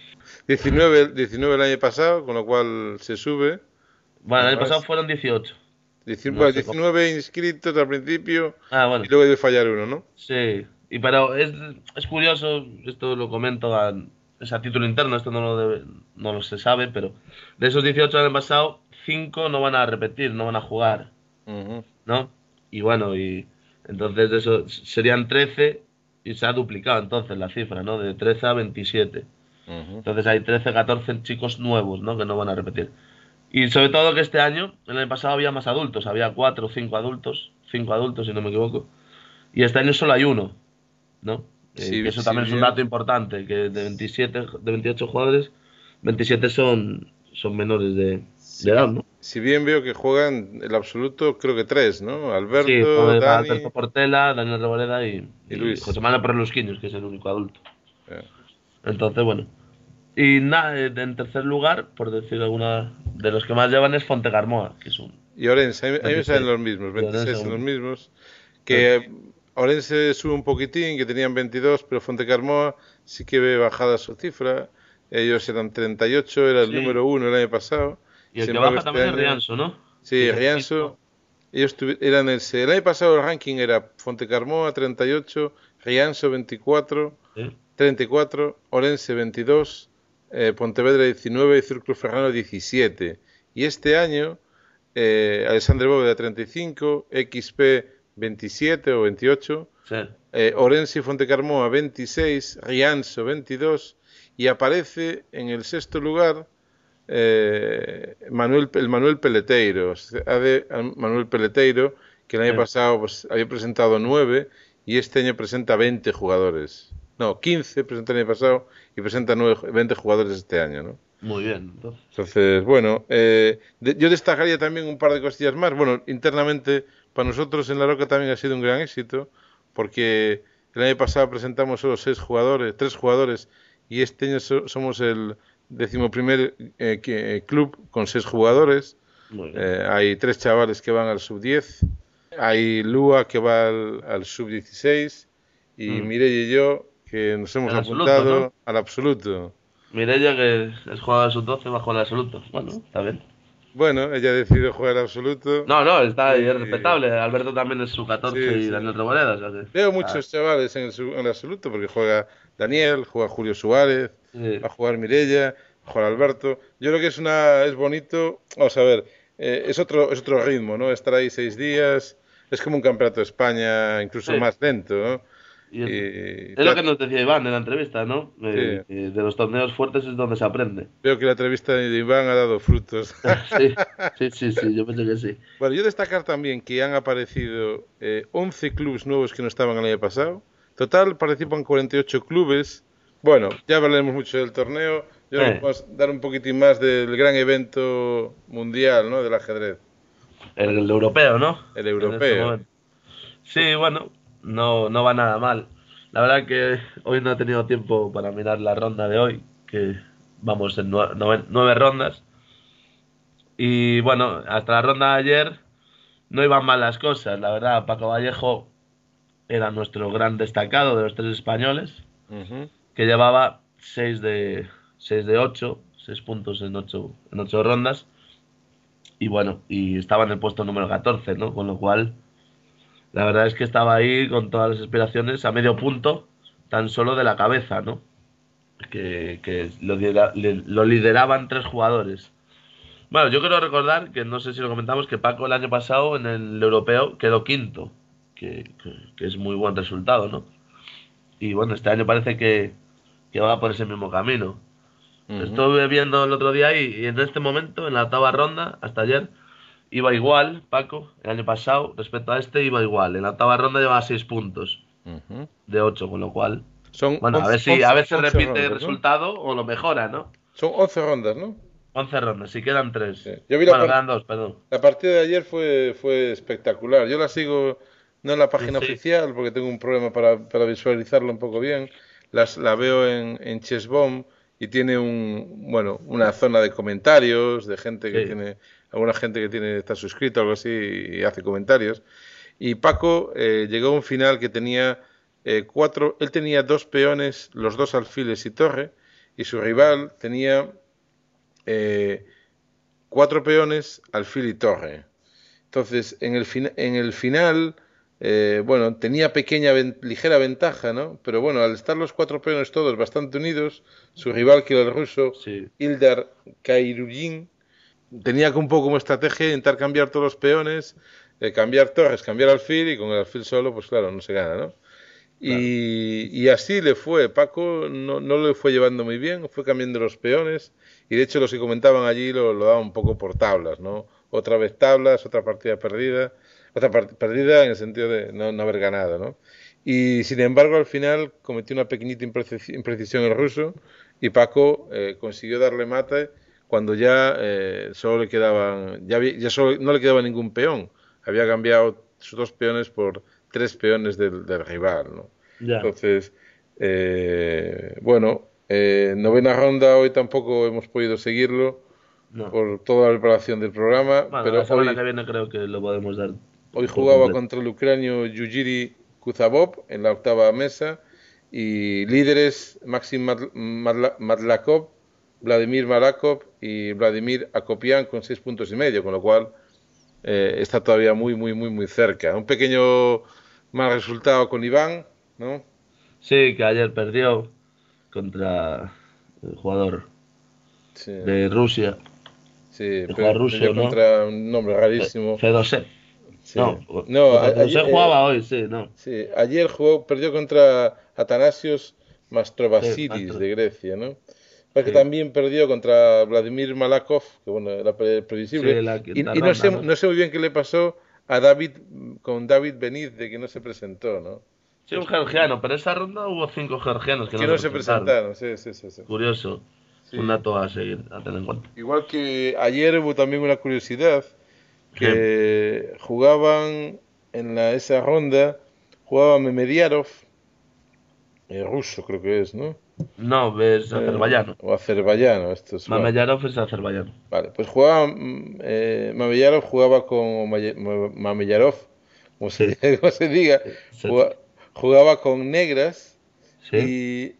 19 el año pasado, con lo cual se sube. Bueno, el año pasado Además, fueron 18. No bueno, sé cómo. 19 inscritos al principio Ah, y bueno, luego debe fallar uno, ¿no? sí. Pero es curioso, esto lo comento es a título interno, esto no lo se sabe, pero de esos 18 del año pasado, 5 no van a repetir, no van a jugar, Ujú, ¿no? Y bueno, y entonces de eso serían 13 y se ha duplicado entonces la cifra, ¿no? De 13 a 27. ujú. Entonces hay 13, 14 chicos nuevos, ¿no? Que no van a repetir. Y sobre todo que este año, el año pasado había más adultos, había 4 o 5 adultos si no me equivoco. Y este año solo hay uno, ¿no? Que eso Si también es un bien, dato importante, que de 28 jugadores, 27 son menores de edad, ¿no? si bien veo que juegan el absoluto, creo que 3, ¿no? Sí, Alberto, juega Dani Alberto Portela, Daniel Reboleda y y José Luis. Manuel Perlusquiños, que es el único adulto. Eh, Entonces, bueno. Y nada, en tercer lugar, por decir alguna de los que más llevan es Fontecarmoa, que es un Y Orense, ahí me salen 26. los mismos, Y ahora en 26 son los segundo. mismos. Eh, Que Orense sube un poquitín, que tenían 22, pero Fontecarmoa sí que ve bajada su cifra. Ellos eran 38, era el Sí, número 1 el año pasado. y el Sin que embargo, baja este también es año, Rianso, ¿no? Que sí, es el Rianso, quinto. eran el año pasado el ranking era Fontecarmoa 38, Rianso 24, Sí, 34, Orense 22, Pontevedra 19 y Círculo Ferrano 17. Y este año, Alexandre Bóveda 35, XP 27 o 28, sí. Orense y Fontecarmoa 26, Rianso 22 y aparece en el sexto lugar el Manuel Peleteiro, Manuel Peleteiro, que el año pasado pues, había presentado 9 y este año presenta 20 jugadores. No, 15 presentó el año pasado y presenta 20 jugadores este año, ¿no? Muy bien. Entonces, bueno, yo destacaría también un par de cosillas más. Bueno, internamente, para nosotros en La Roca también ha sido un gran éxito, porque el año pasado presentamos solo 3 jugadores, y este año somos el 11º club con 6 jugadores. Hay 3 chavales que van al sub-10, hay Lua que va al sub-16, y Mireia y yo que nos hemos apuntado, ¿no?, al absoluto. Mireia, que es jugador sub-12, va a jugar al absoluto. Bueno, está bien. Bueno, ella decidió jugar al absoluto. No, está ahí, es respetable. Alberto también es sub-14 y Daniel Reboleda. O sea que... Veo muchos chavales en el absoluto, porque juega Daniel, juega Julio Suárez, va a jugar Mireia, va a jugar Alberto. Yo creo que es bonito. Vamos a ver, es otro ritmo, ¿no? Estar ahí 6 días, es como un campeonato de España, incluso más lento, ¿no? Es lo que nos decía Iván en la entrevista, ¿no? De los torneos fuertes es donde se aprende. Veo que la entrevista de Iván ha dado frutos. Sí, yo pensé que sí. Bueno, yo destacar también que han aparecido 11 clubes nuevos que no estaban el año pasado. Total participan 48 clubes. Bueno, ya hablaremos mucho del torneo. Yo creo que vamos a dar un poquitín más del gran evento mundial, ¿no? Del ajedrez. El europeo, ¿no? El europeo. Sí, bueno, no va nada mal. La verdad que hoy no he tenido tiempo para mirar la ronda de hoy, que vamos en 9 rondas. Y bueno, hasta la ronda de ayer no iban mal las cosas. La verdad, Paco Vallejo era nuestro gran destacado de los 3 españoles, que llevaba 6 de 8, 6 puntos en 8 rondas. Y bueno, y estaba en el puesto número 14, ¿no? Con lo cual, la verdad es que estaba ahí con todas las aspiraciones a medio punto, tan solo de la cabeza, ¿no? Que lo lideraban 3 jugadores. Bueno, yo quiero recordar, que no sé si lo comentamos, que Paco el año pasado en el europeo quedó 5º, que es muy buen resultado, ¿no? Y bueno, este año parece que va por ese mismo camino. Estuve viendo el otro día y en este momento, en la 8ª ronda, hasta ayer, iba igual, Paco, el año pasado, respecto a este iba igual. En la 8ª ronda llevaba 6 puntos de 8, con lo cual... Bueno, a ver si repite rondas, el resultado, ¿no? O lo mejora, ¿no? Son 11 rondas, ¿no? 11 rondas, si quedan 3. Sí. Quedan 2, perdón. La partida de ayer fue espectacular. Yo la sigo no en la página oficial, porque tengo un problema para visualizarlo un poco bien. La veo en Chessbomb y tiene una zona de comentarios de gente que tiene, alguna gente que está suscrito o algo así y hace comentarios. Y Paco llegó a un final que tenía 4, él tenía 2 peones, los 2 alfiles y torre, y su rival tenía 4 peones, alfil y torre. Entonces, en el final, tenía ligera ventaja, ¿no? Pero bueno, al estar los 4 peones todos bastante unidos, su rival, que era el ruso, Ildar Khairuddin, tenía un poco como estrategia intentar cambiar todos los peones, cambiar torres, cambiar alfil, y con el alfil solo, pues claro, no se gana, ¿no? Y así le fue. Paco no le fue llevando muy bien, fue cambiando los peones, y de hecho los que comentaban allí lo daban un poco por tablas, ¿no? Otra vez tablas, otra partida perdida, perdida en el sentido de no haber ganado, ¿no? Y sin embargo al final cometió una pequeñita imprecisión el ruso, y Paco consiguió darle mate cuando ya solo le quedaban, no le quedaba ningún peón. Había cambiado sus 2 peones por 3 peones del rival, ¿no? Entonces, 9ª ronda, hoy tampoco hemos podido seguirlo por toda la preparación del programa. Bueno, pero la semana que viene creo que lo podemos dar. Hoy jugaba contra el ucranio Yujiri Kuzabov en la 8ª mesa, y líderes Maxim Madlakov, Vladimir Malakov y Vladimir Akopian con 6 puntos y medio, con lo cual está todavía muy cerca. Un pequeño mal resultado con Iván, ¿no? Sí, que ayer perdió contra el jugador de Rusia. Sí, perdió contra un nombre rarísimo. Fedosev. Sí. Fedosev jugaba hoy, ¿no? Sí, ayer perdió contra Atanasios Mastrovasilis de Grecia, ¿no? Parece que también perdió contra Vladimir Malakov, que bueno, era previsible. Y no sé muy bien qué le pasó a con David Beniz, de que no se presentó, ¿no? Sí, un georgiano, pero esa ronda hubo 5 georgianos que no se presentaron. Sí. Curioso. Sí. Un dato a seguir, a tener en cuenta. Igual que ayer hubo también una curiosidad, que jugaban en esa ronda, jugaba Memediarov, ruso creo que es, ¿no? No, es azerbaiyano. O azerbaiyano, esto es. Mameyarov es azerbaiyano. Vale, pues Mameyarov jugaba con Mameyarov, como se diga, jugaba con negras. ¿Sí? Y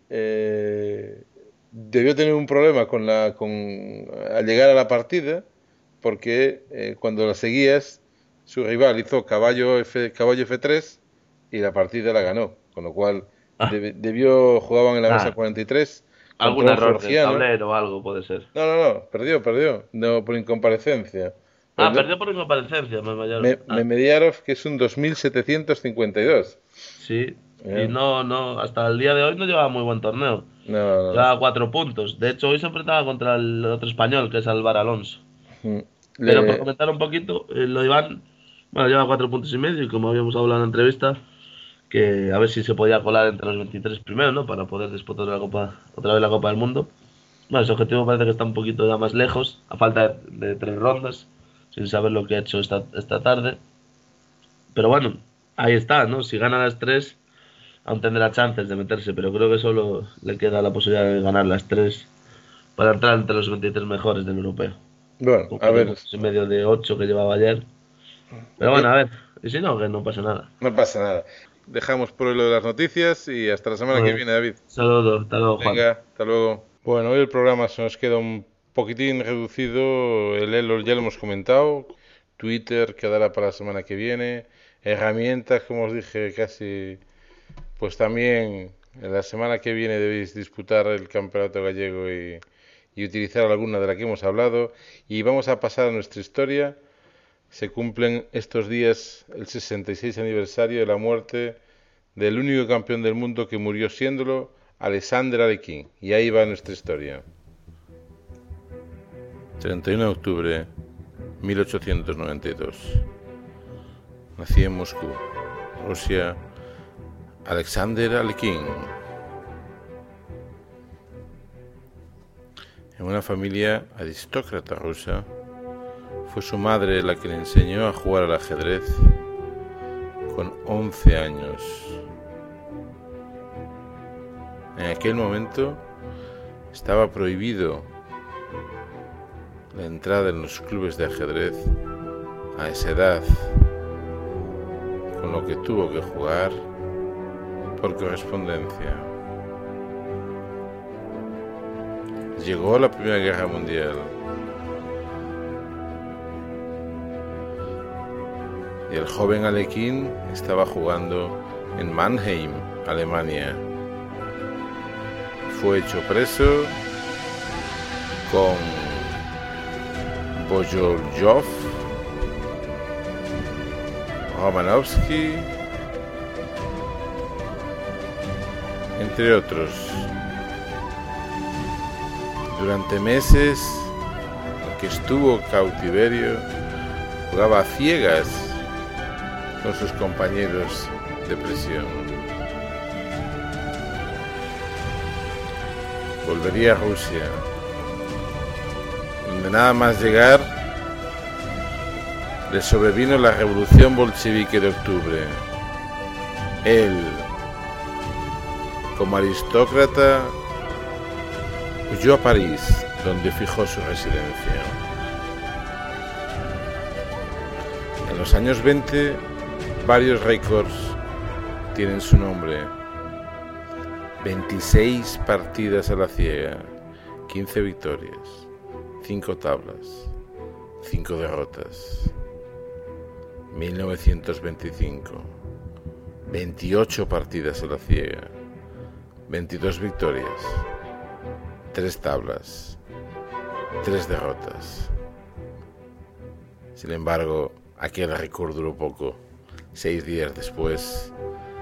debió tener un problema al llegar a la partida, porque cuando la seguías, su rival hizo caballo F3 y la partida la ganó, con lo cual jugaban en la mesa 43. Algún error de tablero o algo puede ser. No, perdió. No, por incomparecencia. Perdió por incomparecencia, Memediarov, que es un 2752. Sí, y no, hasta el día de hoy no llevaba muy buen torneo. No. Llevaba 4 puntos. De hecho, hoy se enfrentaba contra el otro español, que es Álvaro Alonso. Pero por comentar un poquito, lo Iván, lleva 4 puntos y medio, y como habíamos hablado en la entrevista, que a ver si se podía colar entre los 23 primeros, ¿no? Para poder disputar otra vez la Copa del Mundo. Ese objetivo parece que está un poquito ya más lejos, a falta de 3 rondas, sin saber lo que ha hecho esta tarde. Pero bueno, ahí está, ¿no? Si gana las 3, aún tendrá chances de meterse, pero creo que solo le queda la posibilidad de ganar las 3 para entrar entre los 23 mejores del europeo. Bueno, a ver. En medio de 8 que llevaba ayer. Pero bueno, a ver. Y si no, que no pasa nada. No pasa nada. Dejamos por hoy lo de las noticias y hasta la semana que viene, David. Saludos, hasta luego, Juan. Venga, hasta luego. Bueno, hoy el programa se nos queda un poquitín reducido. El Elo ya lo hemos comentado. Twitter quedará para la semana que viene. Herramientas, como os dije, casi. Pues también en la semana que viene debéis disputar el campeonato gallego y utilizar alguna de la que hemos hablado. Y vamos a pasar a nuestra historia. Se cumplen estos días el 66 aniversario de la muerte del único campeón del mundo que murió siéndolo, Alexander Alekhine. Y ahí va nuestra historia. 31 de octubre 1892. Nací en Moscú, Rusia, Alexander Alekhine. En una familia aristócrata rusa. Fue su madre la que le enseñó a jugar al ajedrez con 11 años. En aquel momento estaba prohibido la entrada en los clubes de ajedrez a esa edad, con lo que tuvo que jugar por correspondencia. Llegó la Primera Guerra Mundial. Y el joven Alekhine estaba jugando en Mannheim, Alemania. Fue hecho preso con Bogolyov, Romanovsky, entre otros. Durante meses en que estuvo en cautiverio, jugaba a ciegas con sus compañeros de prisión. Volvería a Rusia, donde nada más llegar le sobrevino la revolución bolchevique de octubre. Él, como aristócrata, huyó a París, donde fijó su residencia. En los años 20, varios récords tienen su nombre. 26 partidas a la ciega, 15 victorias, 5 tablas, 5 derrotas. 1925, 28 partidas a la ciega, 22 victorias, 3 tablas, 3 derrotas. Sin embargo, aquel récord duró poco. 6 días después,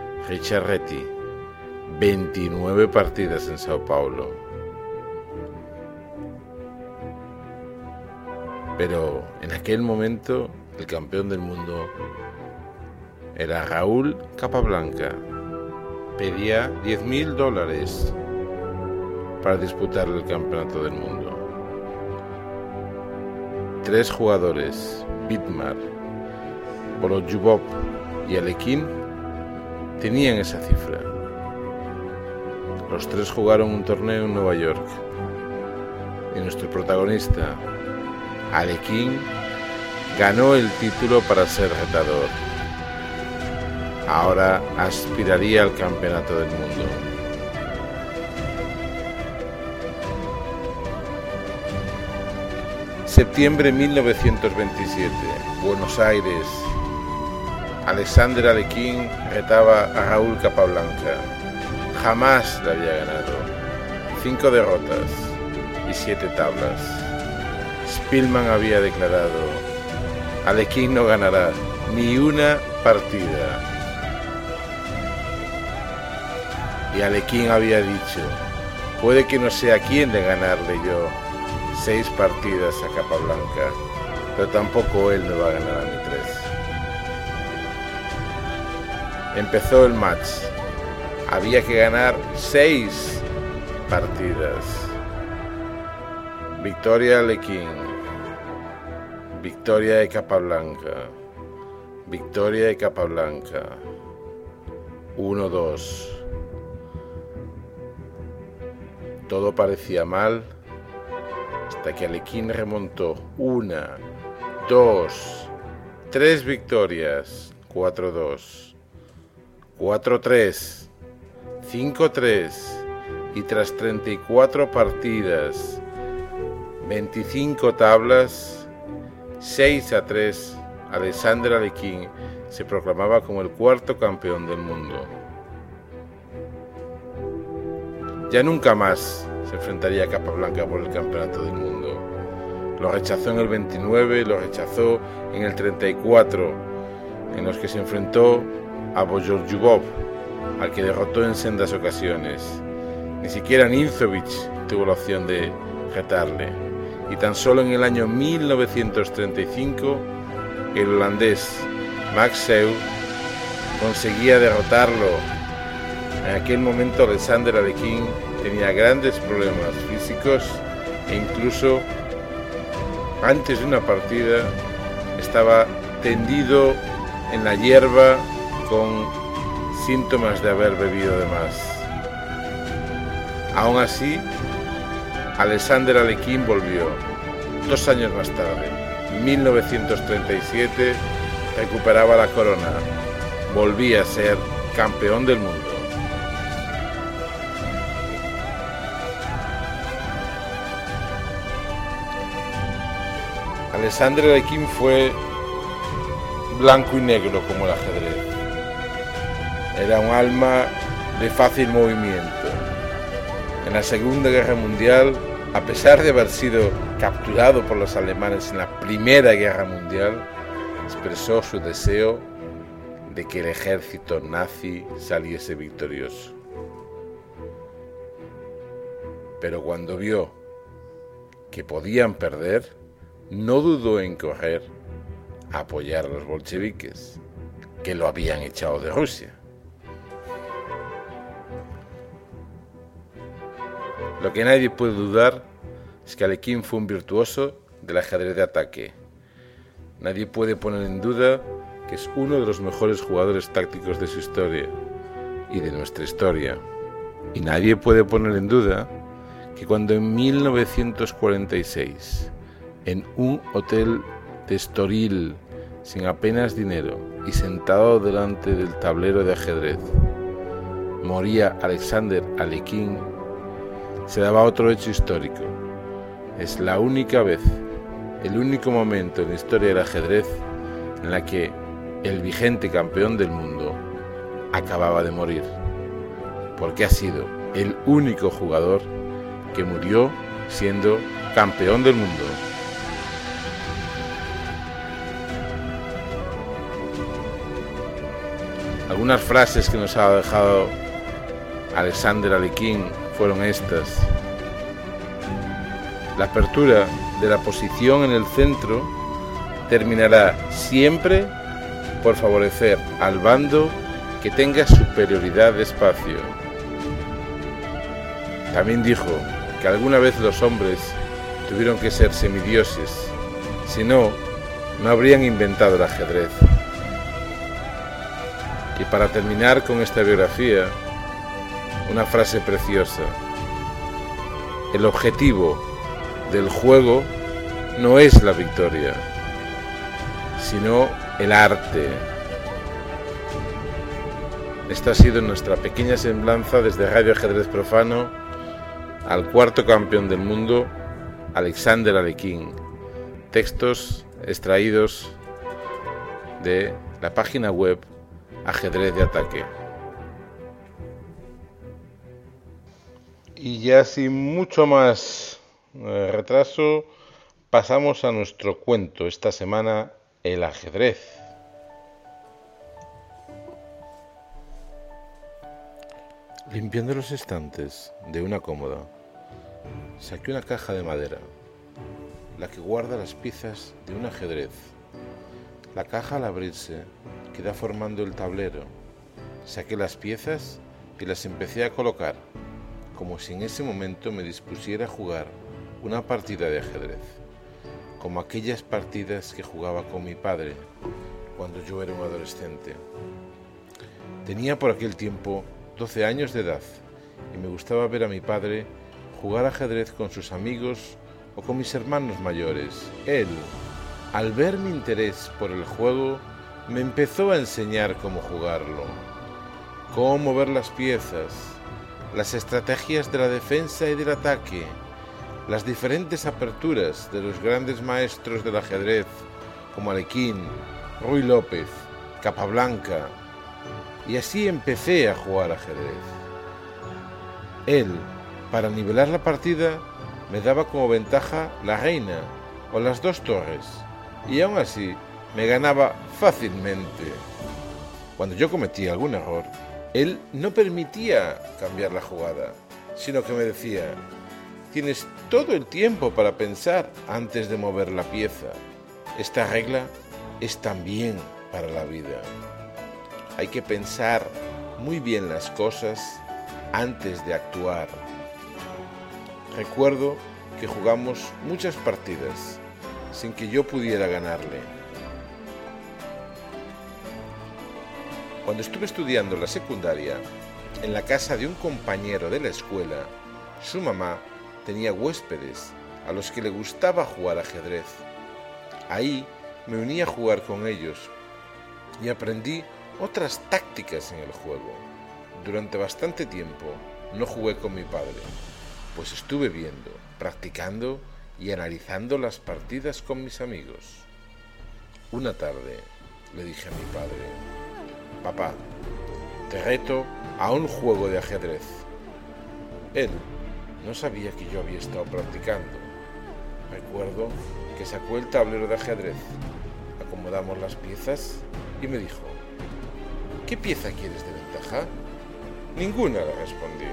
Ricciarretti, 29 partidas en Sao Paulo, Pero en aquel momento el campeón del mundo era Raúl Capablanca. Pedía $10,000 para disputar el campeonato del mundo. 3 jugadores, Vidmar, Volodjubov y Alekhine, tenían esa cifra. Los 3 jugaron un torneo en Nueva York y nuestro protagonista, Alekhine, ganó el título para ser retador. Ahora aspiraría al campeonato del mundo. Septiembre de 1927, Buenos Aires. Alexander Alekhine retaba a Raúl Capablanca. Jamás le había ganado. 5 derrotas y 7 tablas. Spielman había declarado: Alekhine no ganará ni una partida. Y Alekhine había dicho: puede que no sea quien de ganarle yo 6 partidas a Capablanca, pero tampoco él me va a ganar a mí 3. Empezó el match. Había que ganar 6 partidas. Victoria Alekhine. Victoria de Capablanca. Victoria de Capablanca. 1-2. Todo parecía mal hasta que Alekhine remontó 1, 2, 3 victorias, 4-2, 4-3, 5-3 y tras 34 partidas, 25 tablas, 6-3, Alexander Alekhine se proclamaba como el 4º campeón del mundo. Ya nunca más se enfrentaría a Capablanca por el campeonato del mundo. Lo rechazó en el 29, lo rechazó en el 34, en los que se enfrentó a Volodjubov, al que derrotó en sendas ocasiones. Ni siquiera Ninzovic tuvo la opción de retarle. Y tan solo en el año 1935, el holandés Max Seu conseguía derrotarlo. En aquel momento Alexander Alekhine tenía grandes problemas físicos e incluso antes de una partida estaba tendido en la hierba con síntomas de haber bebido de más. Aún así, Alexander Alekhine volvió 2 años más tarde. En 1937 recuperaba la corona, volvía a ser campeón del mundo. Alexander Alekhine fue blanco y negro como el ajedrez. Era un alma de fácil movimiento. En la Segunda Guerra Mundial, a pesar de haber sido capturado por los alemanes en la Primera Guerra Mundial, expresó su deseo de que el ejército nazi saliese victorioso. Pero cuando vio que podían perder, no dudó en correr a apoyar a los bolcheviques, que lo habían echado de Rusia. Lo que nadie puede dudar es que Alekhine fue un virtuoso del ajedrez de ataque. Nadie puede poner en duda que es uno de los mejores jugadores tácticos de su historia y de nuestra historia. Y nadie puede poner en duda que cuando en 1946, en un hotel de Estoril, sin apenas dinero y sentado delante del tablero de ajedrez, moría Alexander Alekhine, se daba otro hecho histórico. Es la única vez, el único momento en la historia del ajedrez en la que el vigente campeón del mundo acababa de morir, porque ha sido el único jugador que murió siendo campeón del mundo. Algunas frases que nos ha dejado Alexander Alekhine fueron estas: la apertura de la posición en el centro terminará siempre por favorecer al bando que tenga superioridad de espacio. También dijo que alguna vez los hombres tuvieron que ser semidioses, si no, no habrían inventado el ajedrez. Y para terminar con esta biografía, una frase preciosa: el objetivo del juego no es la victoria, sino el arte. Esta ha sido nuestra pequeña semblanza desde Radio Ajedrez Profano al cuarto campeón del mundo, Alexander Alekhine. Textos extraídos de la página web Ajedrez de Ataque. Y ya sin mucho más retraso, pasamos a nuestro cuento esta semana, el ajedrez. Limpiando los estantes de una cómoda, saqué una caja de madera, la que guarda las piezas de un ajedrez. La caja, al abrirse, queda formando el tablero. Saqué las piezas y las empecé a colocar, como si en ese momento me dispusiera a jugar una partida de ajedrez, como aquellas partidas que jugaba con mi padre cuando yo era un adolescente. Tenía por aquel tiempo 12 años de edad y me gustaba ver a mi padre jugar ajedrez con sus amigos o con mis hermanos mayores. Él, al ver mi interés por el juego, me empezó a enseñar cómo jugarlo, cómo mover las piezas, las estrategias de la defensa y del ataque, las diferentes aperturas de los grandes maestros del ajedrez como Alekhine, Ruy López, Capablanca, y así empecé a jugar ajedrez. Él, para nivelar la partida, me daba como ventaja la reina o las dos torres, y aún así me ganaba fácilmente. Cuando yo cometía algún error, él no permitía cambiar la jugada, sino que me decía: tienes todo el tiempo para pensar antes de mover la pieza. Esta regla es también para la vida. Hay que pensar muy bien las cosas antes de actuar. Recuerdo que jugamos muchas partidas sin que yo pudiera ganarle. Cuando estuve estudiando la secundaria, en la casa de un compañero de la escuela, su mamá tenía huéspedes a los que le gustaba jugar ajedrez. Ahí me uní a jugar con ellos y aprendí otras tácticas en el juego. Durante bastante tiempo no jugué con mi padre, pues estuve viendo, practicando y analizando las partidas con mis amigos. Una tarde le dije a mi padre: papá, te reto a un juego de ajedrez. Él no sabía que yo había estado practicando. Recuerdo que sacó el tablero de ajedrez, acomodamos las piezas y me dijo: ¿qué pieza quieres de ventaja? Ninguna, le respondí.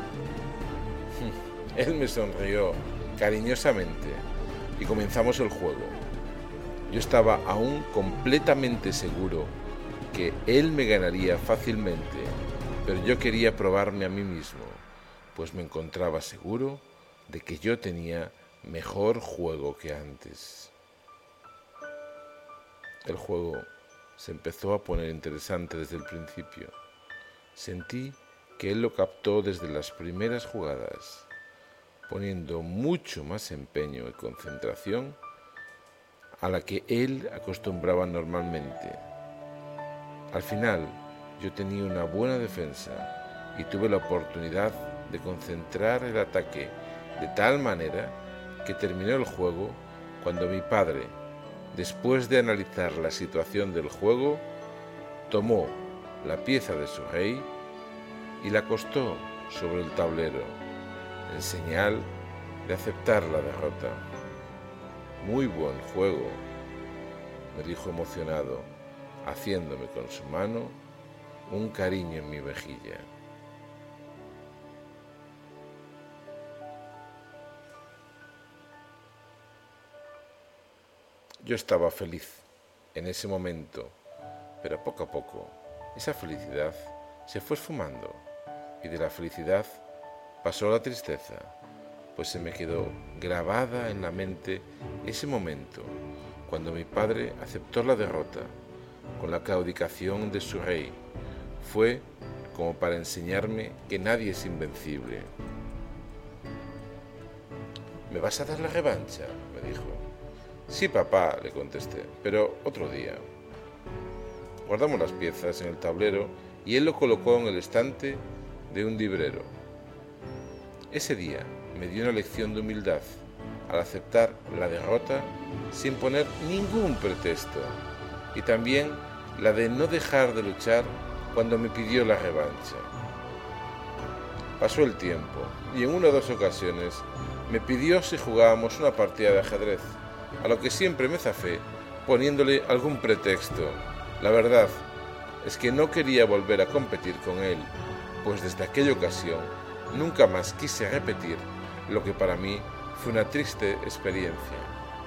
Él me sonrió cariñosamente y comenzamos el juego. Yo estaba aún completamente seguro que él me ganaría fácilmente, pero yo quería probarme a mí mismo, pues me encontraba seguro de que yo tenía mejor juego que antes. El juego se empezó a poner interesante desde el principio. Sentí que él lo captó desde las primeras jugadas, poniendo mucho más empeño y concentración a la que él acostumbraba normalmente. Al final, yo tenía una buena defensa y tuve la oportunidad de concentrar el ataque de tal manera que terminó el juego cuando mi padre, después de analizar la situación del juego, tomó la pieza de su rey y la acostó sobre el tablero, en señal de aceptar la derrota. Muy buen juego, me dijo emocionado, haciéndome con su mano un cariño en mi mejilla. Yo estaba feliz en ese momento, pero poco a poco esa felicidad se fue esfumando y de la felicidad pasó a la tristeza, pues se me quedó grabada en la mente ese momento cuando mi padre aceptó la derrota con la claudicación de su rey. Fue como para enseñarme que nadie es invencible. ¿Me vas a dar la revancha?, me dijo. Sí, papá, le contesté, pero otro día. Guardamos las piezas en el tablero y él lo colocó en el estante de un librero. Ese día me dio una lección de humildad al aceptar la derrota sin poner ningún pretexto, y también la de no dejar de luchar cuando me pidió la revancha. Pasó el tiempo y en una o dos ocasiones me pidió si jugábamos una partida de ajedrez, a lo que siempre me zafé poniéndole algún pretexto. La verdad es que no quería volver a competir con él, pues desde aquella ocasión nunca más quise repetir lo que para mí fue una triste experiencia.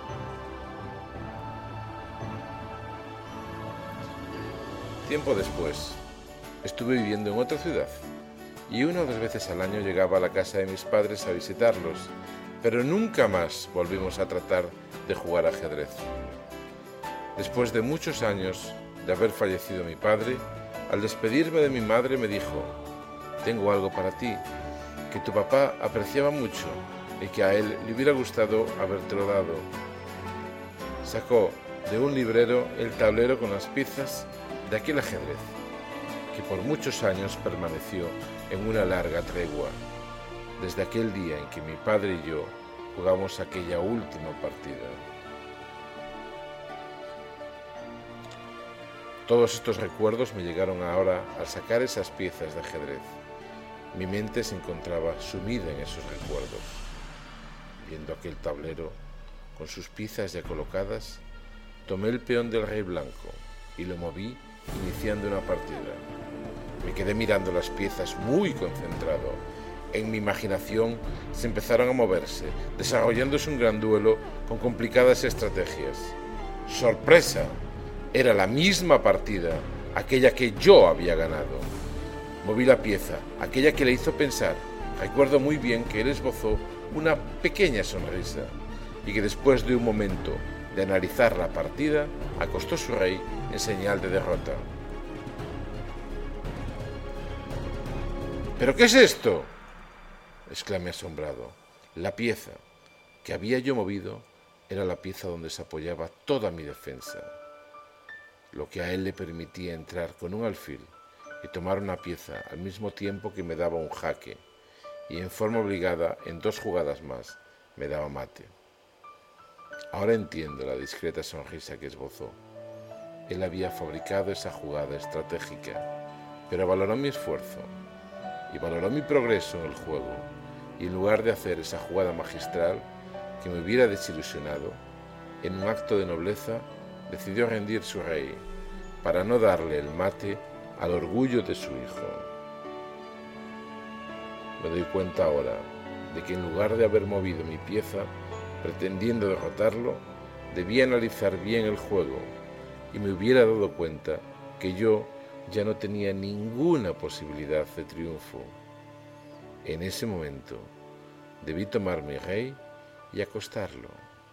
Tiempo después, estuve viviendo en otra ciudad y una o dos veces al año llegaba a la casa de mis padres a visitarlos, pero nunca más volvimos a tratar de jugar ajedrez. Después de muchos años de haber fallecido mi padre, al despedirme de mi madre me dijo: «Tengo algo para ti, que tu papá apreciaba mucho y que a él le hubiera gustado habértelo dado». Sacó de un librero el tablero con las piezas de aquel ajedrez, que por muchos años permaneció en una larga tregua, desde aquel día en que mi padre y yo jugamos aquella última partida. Todos estos recuerdos me llegaron ahora al sacar esas piezas de ajedrez. Mi mente se encontraba sumida en esos recuerdos. Viendo aquel tablero, con sus piezas ya colocadas, tomé el peón del rey blanco y lo moví iniciando una partida. Me quedé mirando las piezas muy concentrado. En mi imaginación se empezaron a moverse, desarrollándose un gran duelo con complicadas estrategias. ¡Sorpresa! Era la misma partida, aquella que yo había ganado. Moví la pieza, aquella que le hizo pensar. Recuerdo muy bien que él esbozó una pequeña sonrisa y que después de un momento de analizar la partida, acostó su rey en señal de derrota. ¿Pero qué es esto?, exclamé asombrado. La pieza que había yo movido era la pieza donde se apoyaba toda mi defensa, lo que a él le permitía entrar con un alfil y tomar una pieza al mismo tiempo que me daba un jaque, y en forma obligada, en 2 jugadas más, me daba mate. Ahora entiendo la discreta sonrisa que esbozó. Él había fabricado esa jugada estratégica, pero valoró mi esfuerzo y valoró mi progreso en el juego, y en lugar de hacer esa jugada magistral que me hubiera desilusionado, en un acto de nobleza decidió rendir su rey para no darle el mate al orgullo de su hijo. Me doy cuenta ahora de que en lugar de haber movido mi pieza pretendiendo derrotarlo, debía analizar bien el juego y me hubiera dado cuenta que yo ya no tenía ninguna posibilidad de triunfo. En ese momento debí tomar mi rey y acostarlo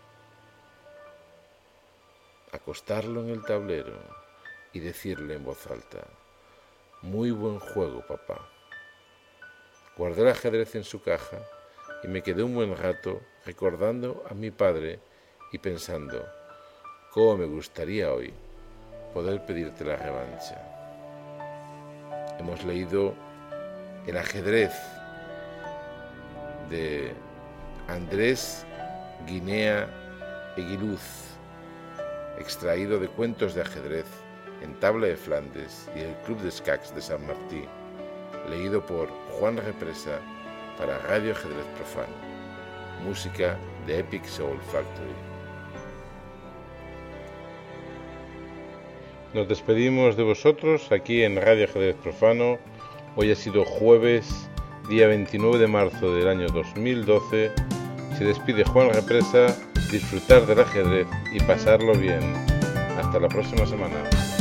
en el tablero y decirle en voz alta: «Muy buen juego, papá». Guardé el ajedrez en su caja y me quedé un buen rato recordando a mi padre y pensando: «¿Cómo me gustaría hoy poder pedirte la revancha?». Hemos leído El ajedrez de Andrés Guinea Eguiluz, extraído de Cuentos de ajedrez en tabla de Flandes y el Club de Escacs de San Martí, leído por Juan Represa para Radio Ajedrez Profano. Música de Epic Soul Factory. Nos despedimos de vosotros aquí en Radio Ajedrez Profano. Hoy ha sido jueves, día 29 de marzo del año 2012, Se despide Juan Represa, disfrutar del ajedrez y pasarlo bien. Hasta la próxima semana.